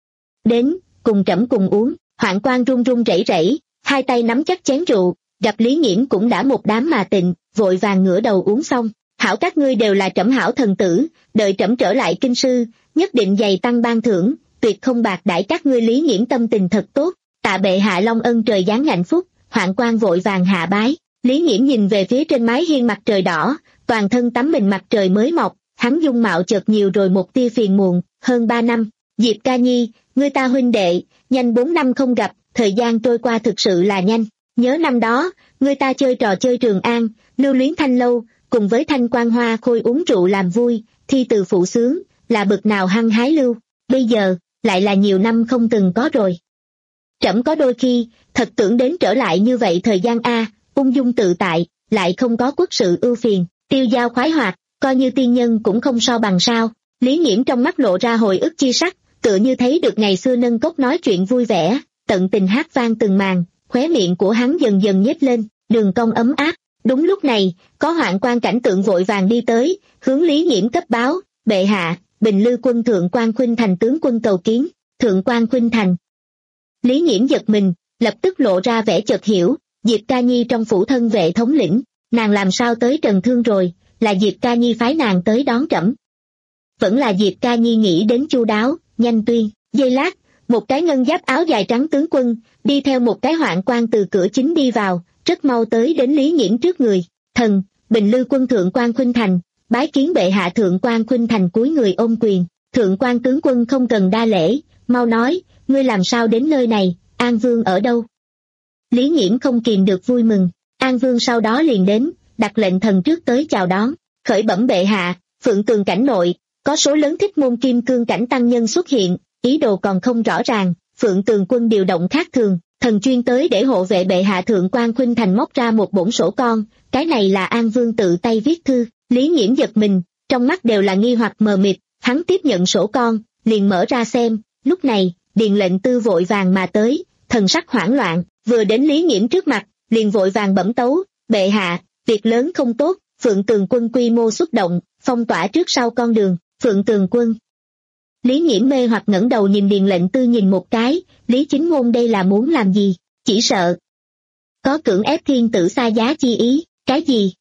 Đến, cùng trẫm cùng uống, hoạn quan run run rẩy rẩy, hai tay nắm chắc chén rượu, gặp Lý Nghiễm cũng đã một đám mà tịnh, vội vàng ngửa đầu uống xong. Hảo các ngươi đều là trẫm hảo thần tử, đợi trẫm trở lại kinh sư, nhất định dày tăng ban thưởng, tuyệt không bạc đãi các ngươi. Lý Nghiễm tâm tình thật tốt, tạ bệ hạ long ân trời giáng hạnh phúc. Hoạn quan vội vàng hạ bái. Lý Nghiễm nhìn về phía trên mái hiên mặt trời đỏ, toàn thân tắm mình mặt trời mới mọc, hắn dung mạo chợt nhiều rồi một tia phiền muộn. Hơn ba năm, Diệp Ca Nhi, ngươi ta huynh đệ, nhanh bốn năm không gặp, thời gian trôi qua thực sự là nhanh. Nhớ năm đó, ngươi ta chơi trò chơi Trường An, lưu luyến thanh lâu, cùng với Thanh Quan Hoa Khôi uống rượu làm vui, thi từ phụ sướng, là bực nào hăng hái lưu. Bây giờ, lại là nhiều năm không từng có rồi. Trẫm có đôi khi, thật tưởng đến trở lại như vậy thời gian a, ung dung tự tại, lại không có quốc sự ưu phiền, tiêu dao khoái hoạt, coi như tiên nhân cũng không so bằng sao. Lý Nghiễm trong mắt lộ ra hồi ức chi sắc, tựa như thấy được ngày xưa nâng cốc nói chuyện vui vẻ, tận tình hát vang từng màn, khóe miệng của hắn dần dần nhếch lên, đường cong ấm áp. Đúng lúc này, có hoạn quan cảnh tượng vội vàng đi tới, hướng Lý Nghiễm cấp báo, bệ hạ, Bình Lư quân Thượng Quan Khuynh Thành tướng quân cầu kiến. Thượng Quan Khuynh Thành. Lý Nghiễm giật mình, lập tức lộ ra vẻ chợt hiểu, Diệp Ca Nhi trong phủ thân vệ thống lĩnh, nàng làm sao tới Trần Thương rồi, là Diệp Ca Nhi phái nàng tới đón trẫm. Vẫn là Diệp Ca Nhi nghĩ đến chu đáo, nhanh tuyên. Giây lát, một cái ngân giáp áo dài trắng tướng quân, đi theo một cái hoạn quan từ cửa chính đi vào, rất mau tới đến Lý Nghiễm trước người. Thần, Bình Lư quân Thượng Quan Khuynh Thành, bái kiến bệ hạ. Thượng Quan Khuynh Thành cúi người ôm quyền. Thượng Quan tướng quân không cần đa lễ, mau nói, ngươi làm sao đến nơi này, An Vương ở đâu? Lý Nghiễm không kìm được vui mừng, An Vương sau đó liền đến, đặt lệnh thần trước tới chào đón, khởi bẩm bệ hạ, Phượng Tường cảnh nội, có số lớn Thích Môn Kim Cương cảnh tăng nhân xuất hiện, ý đồ còn không rõ ràng, Phượng Tường quân điều động khác thường, thần chuyên tới để hộ vệ bệ hạ. Thượng Quan Khuynh Thành móc ra một bổn sổ con, cái này là An Vương tự tay viết thư. Lý Nghiễm giật mình, trong mắt đều là nghi hoặc mờ mịt, hắn tiếp nhận sổ con, liền mở ra xem, lúc này, điền lệnh tư vội vàng mà tới, thần sắc hoảng loạn, vừa đến Lý Nghiễm trước mặt, liền vội vàng bẩm tấu, bệ hạ, việc lớn không tốt, Phượng Tường quân quy mô xuất động, phong tỏa trước sau con đường. Phượng Tường quân. Lý Nghiễm mê hoặc ngẩng đầu nhìn điền lệnh tư nhìn một cái, Lý Chính Ngôn đây là muốn làm gì, chỉ sợ có cưỡng ép thiên tử xa giá chi ý. Cái gì?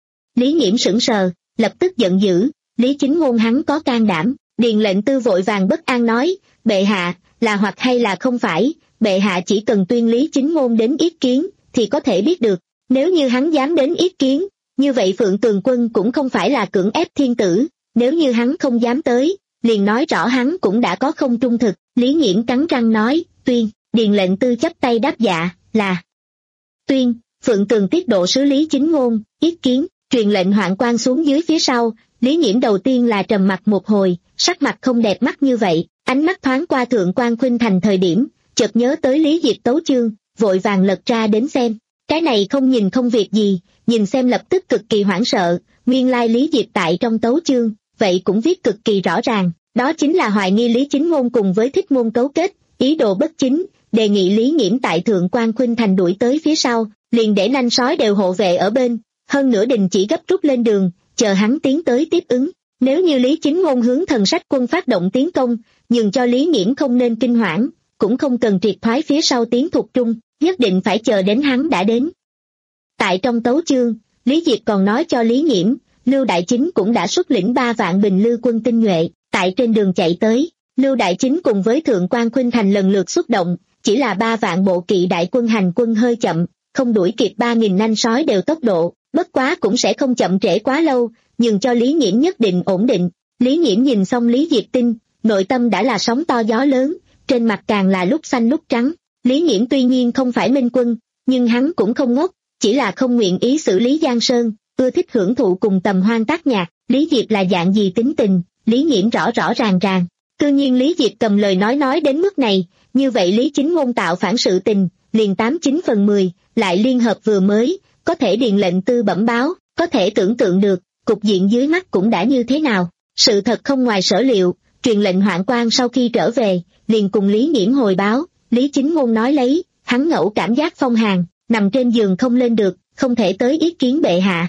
Lý Nghiễm sững sờ, lập tức giận dữ, Lý Chính Ngôn hắn có can đảm. Điền lệnh tư vội vàng bất an nói, bệ hạ, là hoặc hay là không phải, bệ hạ chỉ cần tuyên Lý Chính Ngôn đến yết kiến, thì có thể biết được. Nếu như hắn dám đến yết kiến, như vậy Phượng Tường quân cũng không phải là cưỡng ép thiên tử, nếu như hắn không dám tới, liền nói rõ hắn cũng đã có không trung thực. Lý Nghiễm cắn răng nói, tuyên. Điền lệnh tư chắp tay đáp dạ, là tuyên. Phượng Tường tiết độ sứ Lý Chính Ngôn, yết kiến, truyền lệnh hoạn quan xuống dưới phía sau. Lý Nghiễm đầu tiên là trầm mặt một hồi, sắc mặt không đẹp mắt như vậy, ánh mắt thoáng qua Thượng Quan Khuynh Thành thời điểm, chợt nhớ tới Lý Diệp tấu chương, vội vàng lật ra đến xem. Cái này không nhìn không việc gì, nhìn xem lập tức cực kỳ hoảng sợ, nguyên lai Lý Diệp tại trong tấu chương, vậy cũng viết cực kỳ rõ ràng, đó chính là hoài nghi Lý Chính Ngôn cùng với Thích Môn cấu kết, ý đồ bất chính, đề nghị Lý Nghiễm tại Thượng Quan Khuynh Thành đuổi tới phía sau, liền để nanh sói đều hộ vệ ở bên, hơn nữa đình chỉ gấp rút lên đường, chờ hắn tiến tới tiếp ứng. Nếu như Lý Chính Ngôn hướng Thần Sách quân phát động tiến công, nhường cho Lý Nghiễm không nên kinh hoảng, cũng không cần triệt thoái phía sau tiến thuộc trung, nhất định phải chờ đến hắn đã đến. Tại trong tấu chương, Lý Diệp còn nói cho Lý Nghiễm, Lưu Đại Chính cũng đã xuất lĩnh ba vạn Bình Lư quân tinh nhuệ, tại trên đường chạy tới. Lưu Đại Chính cùng với Thượng Quan Khuynh Thành lần lượt xuất động, chỉ là ba vạn bộ kỵ đại quân hành quân hơi chậm, không đuổi kịp ba nghìn nanh sói đều tốc độ, bất quá cũng sẽ không chậm trễ quá lâu, nhường cho Lý Nghiễm nhất định ổn định. Lý Nghiễm nhìn xong Lý Diệp tin, nội tâm đã là sóng to gió lớn, trên mặt càng là lúc xanh lúc trắng. Lý Nghiễm tuy nhiên không phải minh quân, nhưng hắn cũng không ngốc, chỉ là không nguyện ý xử lý Giang Sơn, ưa thích hưởng thụ cùng tầm hoang tác nhạc. Lý Diệp là dạng gì tính tình, Lý Nghiễm rõ rõ ràng ràng. Tự nhiên Lý Diệp cầm lời nói nói đến mức này, như vậy Lý Chính Ngôn tạo phản sự tình, liền tám chín phần mười, lại liên hợp vừa mới, có thể điền lệnh tư bẩm báo, có thể tưởng tượng được, cục diện dưới mắt cũng đã như thế nào. Sự thật không ngoài sở liệu, truyền lệnh hoạn quan sau khi trở về, liền cùng Lý Nghiễm hồi báo, Lý Chính Ngôn nói lấy, hắn ngẫu cảm giác phong hàn, nằm trên giường không lên được, không thể tới ý kiến bệ hạ.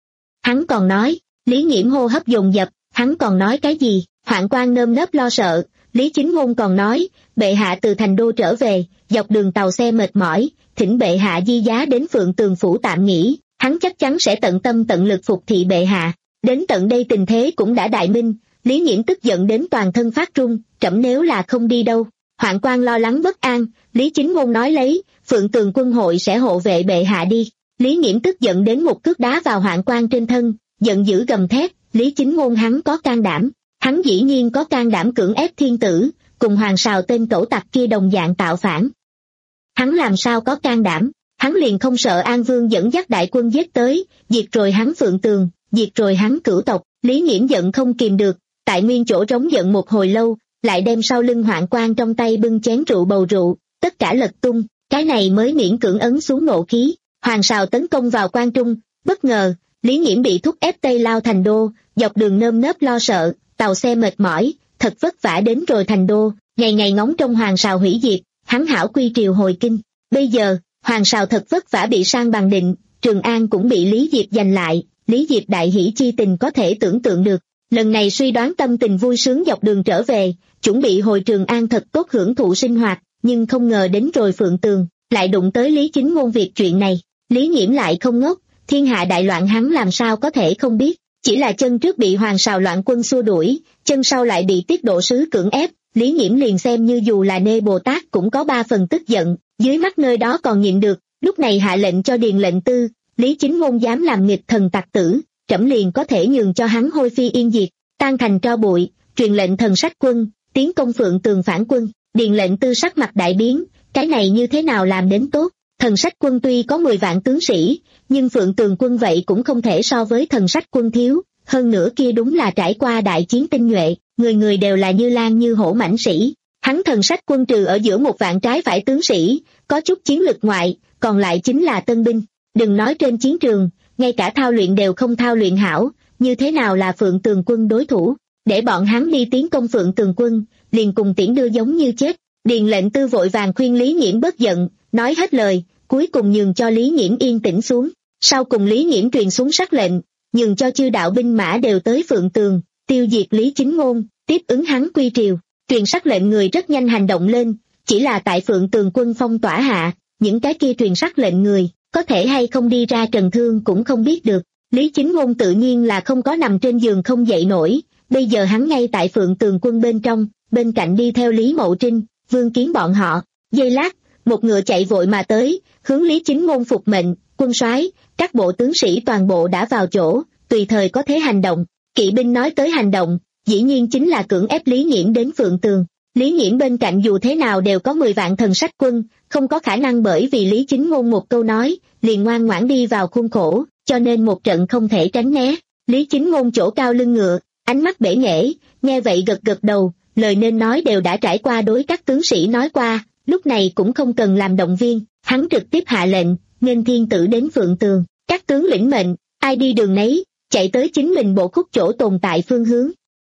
Hắn còn nói, Lý Nghiễm hô hấp dồn dập, hắn còn nói cái gì? Hoạn quan nơm nớp lo sợ, Lý Chính Ngôn còn nói, bệ hạ từ thành đô trở về, dọc đường tàu xe mệt mỏi, thỉnh bệ hạ di giá đến Phượng Tường phủ tạm nghỉ, hắn chắc chắn sẽ tận tâm tận lực phục thị bệ hạ. Đến tận đây tình thế cũng đã đại minh, Lý Nghiễm tức giận đến toàn thân phát run, trẫm nếu là không đi đâu. Hoạn quan lo lắng bất an, Lý Chính Ngôn nói lấy, Phượng Tường quân hội sẽ hộ vệ bệ hạ đi. Lý Nghiễm tức giận đến một cước đá vào hoạn quan trên thân, giận dữ gầm thét, Lý Chính Ngôn hắn có can đảm, hắn dĩ nhiên có can đảm cưỡng ép thiên tử, cùng Hoàng Sào tên cẩu tặc kia đồng dạng tạo phản. Hắn làm sao có can đảm, hắn liền không sợ An Vương dẫn dắt đại quân giết tới, diệt rồi hắn Phượng Tường, diệt rồi hắn cửu tộc. Lý Nghiễm giận không kìm được, tại nguyên chỗ trống giận một hồi lâu, lại đem sau lưng hoạn quan trong tay bưng chén rượu bầu rượu, tất cả lật tung, cái này mới miễn cưỡng ấn xuống nộ khí. Hoàng Sào tấn công vào quan trung, bất ngờ, Lý Nghiễm bị thúc ép tây lao thành đô, dọc đường nơm nớp lo sợ, tàu xe mệt mỏi, thật vất vả đến rồi thành đô, ngày ngày ngóng trong Hoàng Sào hủy diệt, hắn hảo quy triều hồi kinh. Bây giờ, Hoàng Sào thật vất vả bị sang bằng định, Trường An cũng bị Lý Diệp giành lại, Lý Diệp đại hỷ chi tình có thể tưởng tượng được. Lần này suy đoán tâm tình vui sướng dọc đường trở về, chuẩn bị hồi Trường An thật tốt hưởng thụ sinh hoạt, nhưng không ngờ đến rồi Phượng Tường, lại đụng tới Lý Chính Ngôn việc chuyện này. Lý Nghiễm lại không ngốc, thiên hạ đại loạn hắn làm sao có thể không biết, chỉ là chân trước bị Hoàng Sào loạn quân xua đuổi, chân sau lại bị Tiết Độ Sứ cưỡng ép, Lý Nghiễm liền xem như dù là nê Bồ Tát cũng có ba phần tức giận, dưới mắt nơi đó còn nhịn được, lúc này hạ lệnh cho Điền lệnh tư, Lý Chính Ngôn dám làm nghịch thần tặc tử, trẫm liền có thể nhường cho hắn hôi phi yên diệt, tan thành tro bụi, truyền lệnh thần sách quân, tiến công Phượng Tường phản quân. Điền lệnh tư sắc mặt đại biến, cái này như thế nào làm đến tốt? Thần sách quân tuy có mười vạn tướng sĩ, nhưng Phượng Tường quân vậy cũng không thể so với thần sách quân thiếu, hơn nữa kia đúng là trải qua đại chiến tinh nhuệ, người người đều là như lang như hổ mãnh sĩ. Hắn thần sách quân trừ ở giữa một vạn trái phải tướng sĩ, có chút chiến lực ngoại, còn lại chính là tân binh. Đừng nói trên chiến trường, ngay cả thao luyện đều không thao luyện hảo, như thế nào là Phượng Tường quân đối thủ? Để bọn hắn đi tiến công Phượng Tường quân, liền cùng tiễn đưa giống như chết. Điền lệnh tư vội vàng khuyên Lý Nghiễm bớt giận, nói hết lời, cuối cùng nhường cho Lý Nghiễm yên tĩnh xuống. Sau cùng Lý Nghiễm truyền xuống sắc lệnh, nhường cho chư đạo binh mã đều tới Phượng Tường, tiêu diệt Lý Chính Ngôn, tiếp ứng hắn quy triều. Truyền sắc lệnh người rất nhanh hành động lên, chỉ là tại Phượng Tường quân phong tỏa hạ, những cái kia truyền sắc lệnh người, có thể hay không đi ra trần thương cũng không biết được. Lý Chính Ngôn tự nhiên là không có nằm trên giường không dậy nổi, bây giờ hắn ngay tại Phượng Tường quân bên trong, bên cạnh đi theo Lý Mậu Trinh, Vương Kiến bọn họ. Giây lát, một ngựa chạy vội mà tới, hướng Lý Chính Ngôn phục mệnh, quân soái, các bộ tướng sĩ toàn bộ đã vào chỗ, tùy thời có thể hành động. Kỵ binh nói tới hành động, dĩ nhiên chính là cưỡng ép Lý Nghiễm đến Phượng Tường. Lý Nghiễm bên cạnh dù thế nào đều có mười vạn thần sách quân, không có khả năng bởi vì Lý Chính Ngôn một câu nói, liền ngoan ngoãn đi vào khuôn khổ, cho nên một trận không thể tránh né. Lý Chính Ngôn chỗ cao lưng ngựa, ánh mắt bể nghễ, nghe vậy gật gật đầu, lời nên nói đều đã trải qua đối các tướng sĩ nói qua, lúc này cũng không cần làm động viên, hắn trực tiếp hạ lệnh, nghênh thiên tử đến Phượng Tường, các tướng lĩnh mệnh, ai đi đường nấy, chạy tới chính mình bộ khúc chỗ tồn tại phương hướng.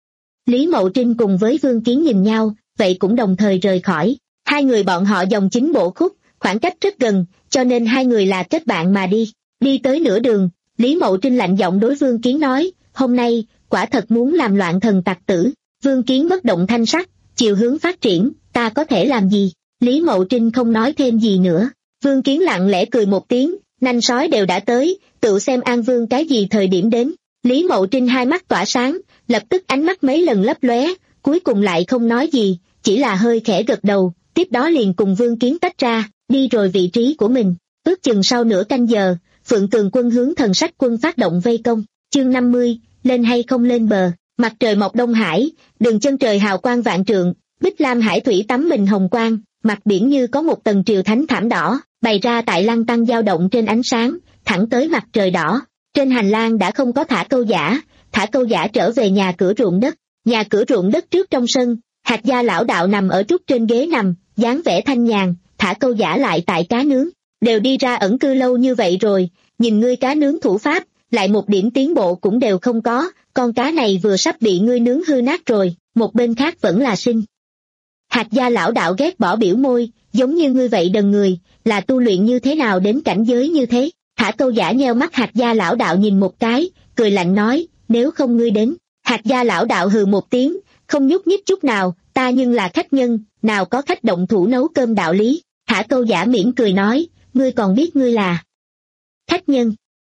Lý Mậu Trinh cùng với Vương Kiến nhìn nhau, vậy cũng đồng thời rời khỏi, hai người bọn họ dòng chính bộ khúc, khoảng cách rất gần, cho nên hai người là kết bạn mà đi. Đi tới nửa đường, Lý Mậu Trinh lạnh giọng đối Vương Kiến nói, hôm nay, quả thật muốn làm loạn thần tặc tử. Vương Kiến bất động thanh sắc, chiều hướng phát triển, ta có thể làm gì? Lý Mậu Trinh không nói thêm gì nữa. Vương Kiến lặng lẽ cười một tiếng, nanh sói đều đã tới, tự xem An Vương cái gì thời điểm đến. Lý Mậu Trinh hai mắt tỏa sáng, lập tức ánh mắt mấy lần lấp lóe, cuối cùng lại không nói gì, chỉ là hơi khẽ gật đầu, tiếp đó liền cùng Vương Kiến tách ra, đi rồi vị trí của mình. Ước chừng sau nửa canh giờ, Phượng Tường quân hướng thần sách quân phát động vây công. Chương năm mươi, lên hay không lên bờ. Mặt trời mọc Đông Hải, đường chân trời hào quang vạn trượng, bích lam hải thủy tắm mình hồng quang, mặt biển như có một tầng triều thánh thảm đỏ, bày ra tại lăng tăng dao động trên ánh sáng, thẳng tới mặt trời đỏ. Trên hành lang đã không có thả câu giả, thả câu giả trở về nhà cửa ruộng đất. Nhà cửa ruộng đất trước trong sân, Hạt gia lão đạo nằm ở trúc trên ghế nằm, dáng vẻ thanh nhàn, thả câu giả lại tại cá nướng. Đều đi ra ẩn cư lâu như vậy rồi, nhìn ngươi cá nướng thủ pháp, lại một điểm tiến bộ cũng đều không có, con cá này vừa sắp bị ngươi nướng hư nát rồi, một bên khác vẫn là sinh. Hạt Gia lão đạo ghét bỏ biểu môi, giống như ngươi vậy đần người, là tu luyện như thế nào đến cảnh giới như thế. Thả Câu Giả nheo mắt Hạt Gia lão đạo nhìn một cái, cười lạnh nói, nếu không ngươi đến. Hạt Gia lão đạo hừ một tiếng, không nhúc nhích chút nào, ta nhưng là khách nhân, nào có khách động thủ nấu cơm đạo lý. Thả Câu Giả mỉm cười nói, ngươi còn biết ngươi là khách nhân.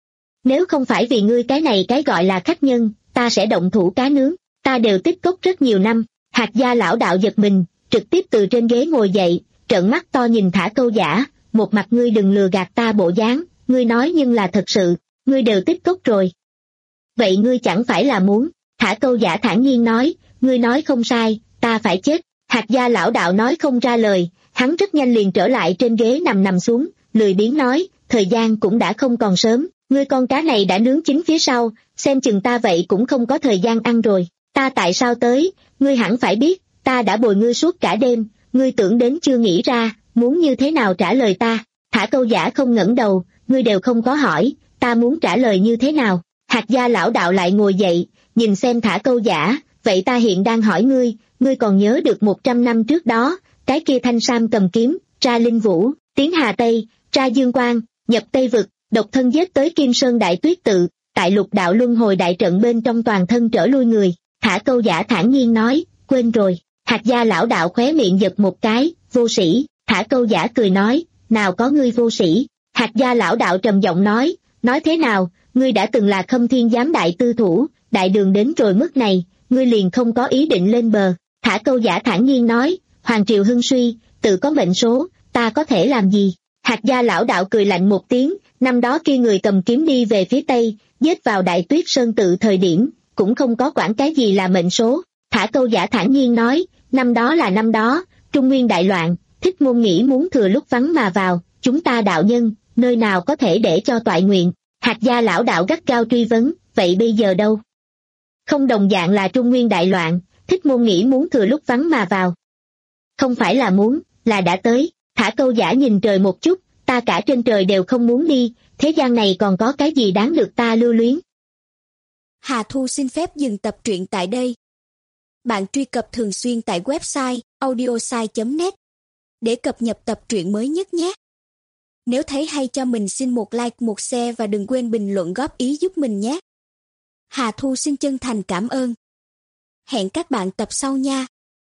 Nếu không phải vì ngươi cái này cái gọi là khách nhân, ta sẽ động thủ cá nướng, ta đều tích cốc rất nhiều năm. Hạt Gia lão đạo giật mình, trực tiếp từ trên ghế ngồi dậy, trợn mắt to nhìn Thả Câu Giả, một mặt ngươi đừng lừa gạt ta bộ dáng, ngươi nói nhưng là thật sự, ngươi đều tích cốc rồi. Vậy ngươi chẳng phải là muốn? Thả Câu Giả thản nhiên nói, ngươi nói không sai, ta phải chết. Hạt Gia lão đạo nói không ra lời, hắn rất nhanh liền trở lại trên ghế nằm nằm xuống, lười biếng nói, thời gian cũng đã không còn sớm, ngươi con cá này đã nướng chín phía sau, xem chừng ta vậy cũng không có thời gian ăn rồi. Ta tại sao tới, ngươi hẳn phải biết, ta đã bồi ngươi suốt cả đêm, ngươi tưởng đến chưa nghĩ ra, muốn như thế nào trả lời ta. Thả Câu Giả không ngẩng đầu, ngươi đều không có hỏi, ta muốn trả lời như thế nào. Hạt Gia lão đạo lại ngồi dậy, nhìn xem Thả Câu Giả, vậy ta hiện đang hỏi ngươi, ngươi còn nhớ được một trăm năm trước đó, cái kia thanh sam cầm kiếm, ra Linh Vũ, tiến Hà Tây, ra Dương Quang, nhập Tây Vực, độc thân giết tới Kim Sơn Đại Tuyết Tự, tại lục đạo luân hồi đại trận bên trong toàn thân trở lui người. Thả Câu Giả thản nhiên nói, quên rồi. Hạt Gia lão đạo khóe miệng giật một cái, vô sĩ. Thả Câu Giả cười nói, nào có ngươi vô sĩ. Hạt Gia lão đạo trầm giọng nói, nói thế nào, ngươi đã từng là Khâm Thiên giám đại tư thủ, đại đường đến rồi mức này, ngươi liền không có ý định lên bờ. Thả Câu Giả thản nhiên nói, hoàng triều hưng suy, tự có mệnh số, ta có thể làm gì? Hạt Gia lão đạo cười lạnh một tiếng, năm đó kia người cầm kiếm đi về phía tây, giết vào Đại Tuyết Sơn tự thời điểm, cũng không có quản cái gì là mệnh số. Thả Câu Giả thản nhiên nói, năm đó là năm đó, Trung Nguyên đại loạn, Thích Ngôn nghĩ muốn thừa lúc vắng mà vào, chúng ta đạo nhân, nơi nào có thể để cho toại nguyện. Hạt Gia lão đạo gắt gao truy vấn, vậy bây giờ đâu? Không đồng dạng là Trung Nguyên đại loạn, Thích Ngôn nghĩ muốn thừa lúc vắng mà vào. Không phải là muốn, là đã tới. Thả Câu Giả nhìn trời một chút, ta cả trên trời đều không muốn đi, thế gian này còn có cái gì đáng được ta lưu luyến. Hà Thu xin phép dừng tập truyện tại đây. Bạn truy cập thường xuyên tại website audiosai chấm net để cập nhật tập truyện mới nhất nhé. Nếu thấy hay cho mình xin một like, một share và đừng quên bình luận góp ý giúp mình nhé. Hà Thu xin chân thành cảm ơn. Hẹn các bạn tập sau nha.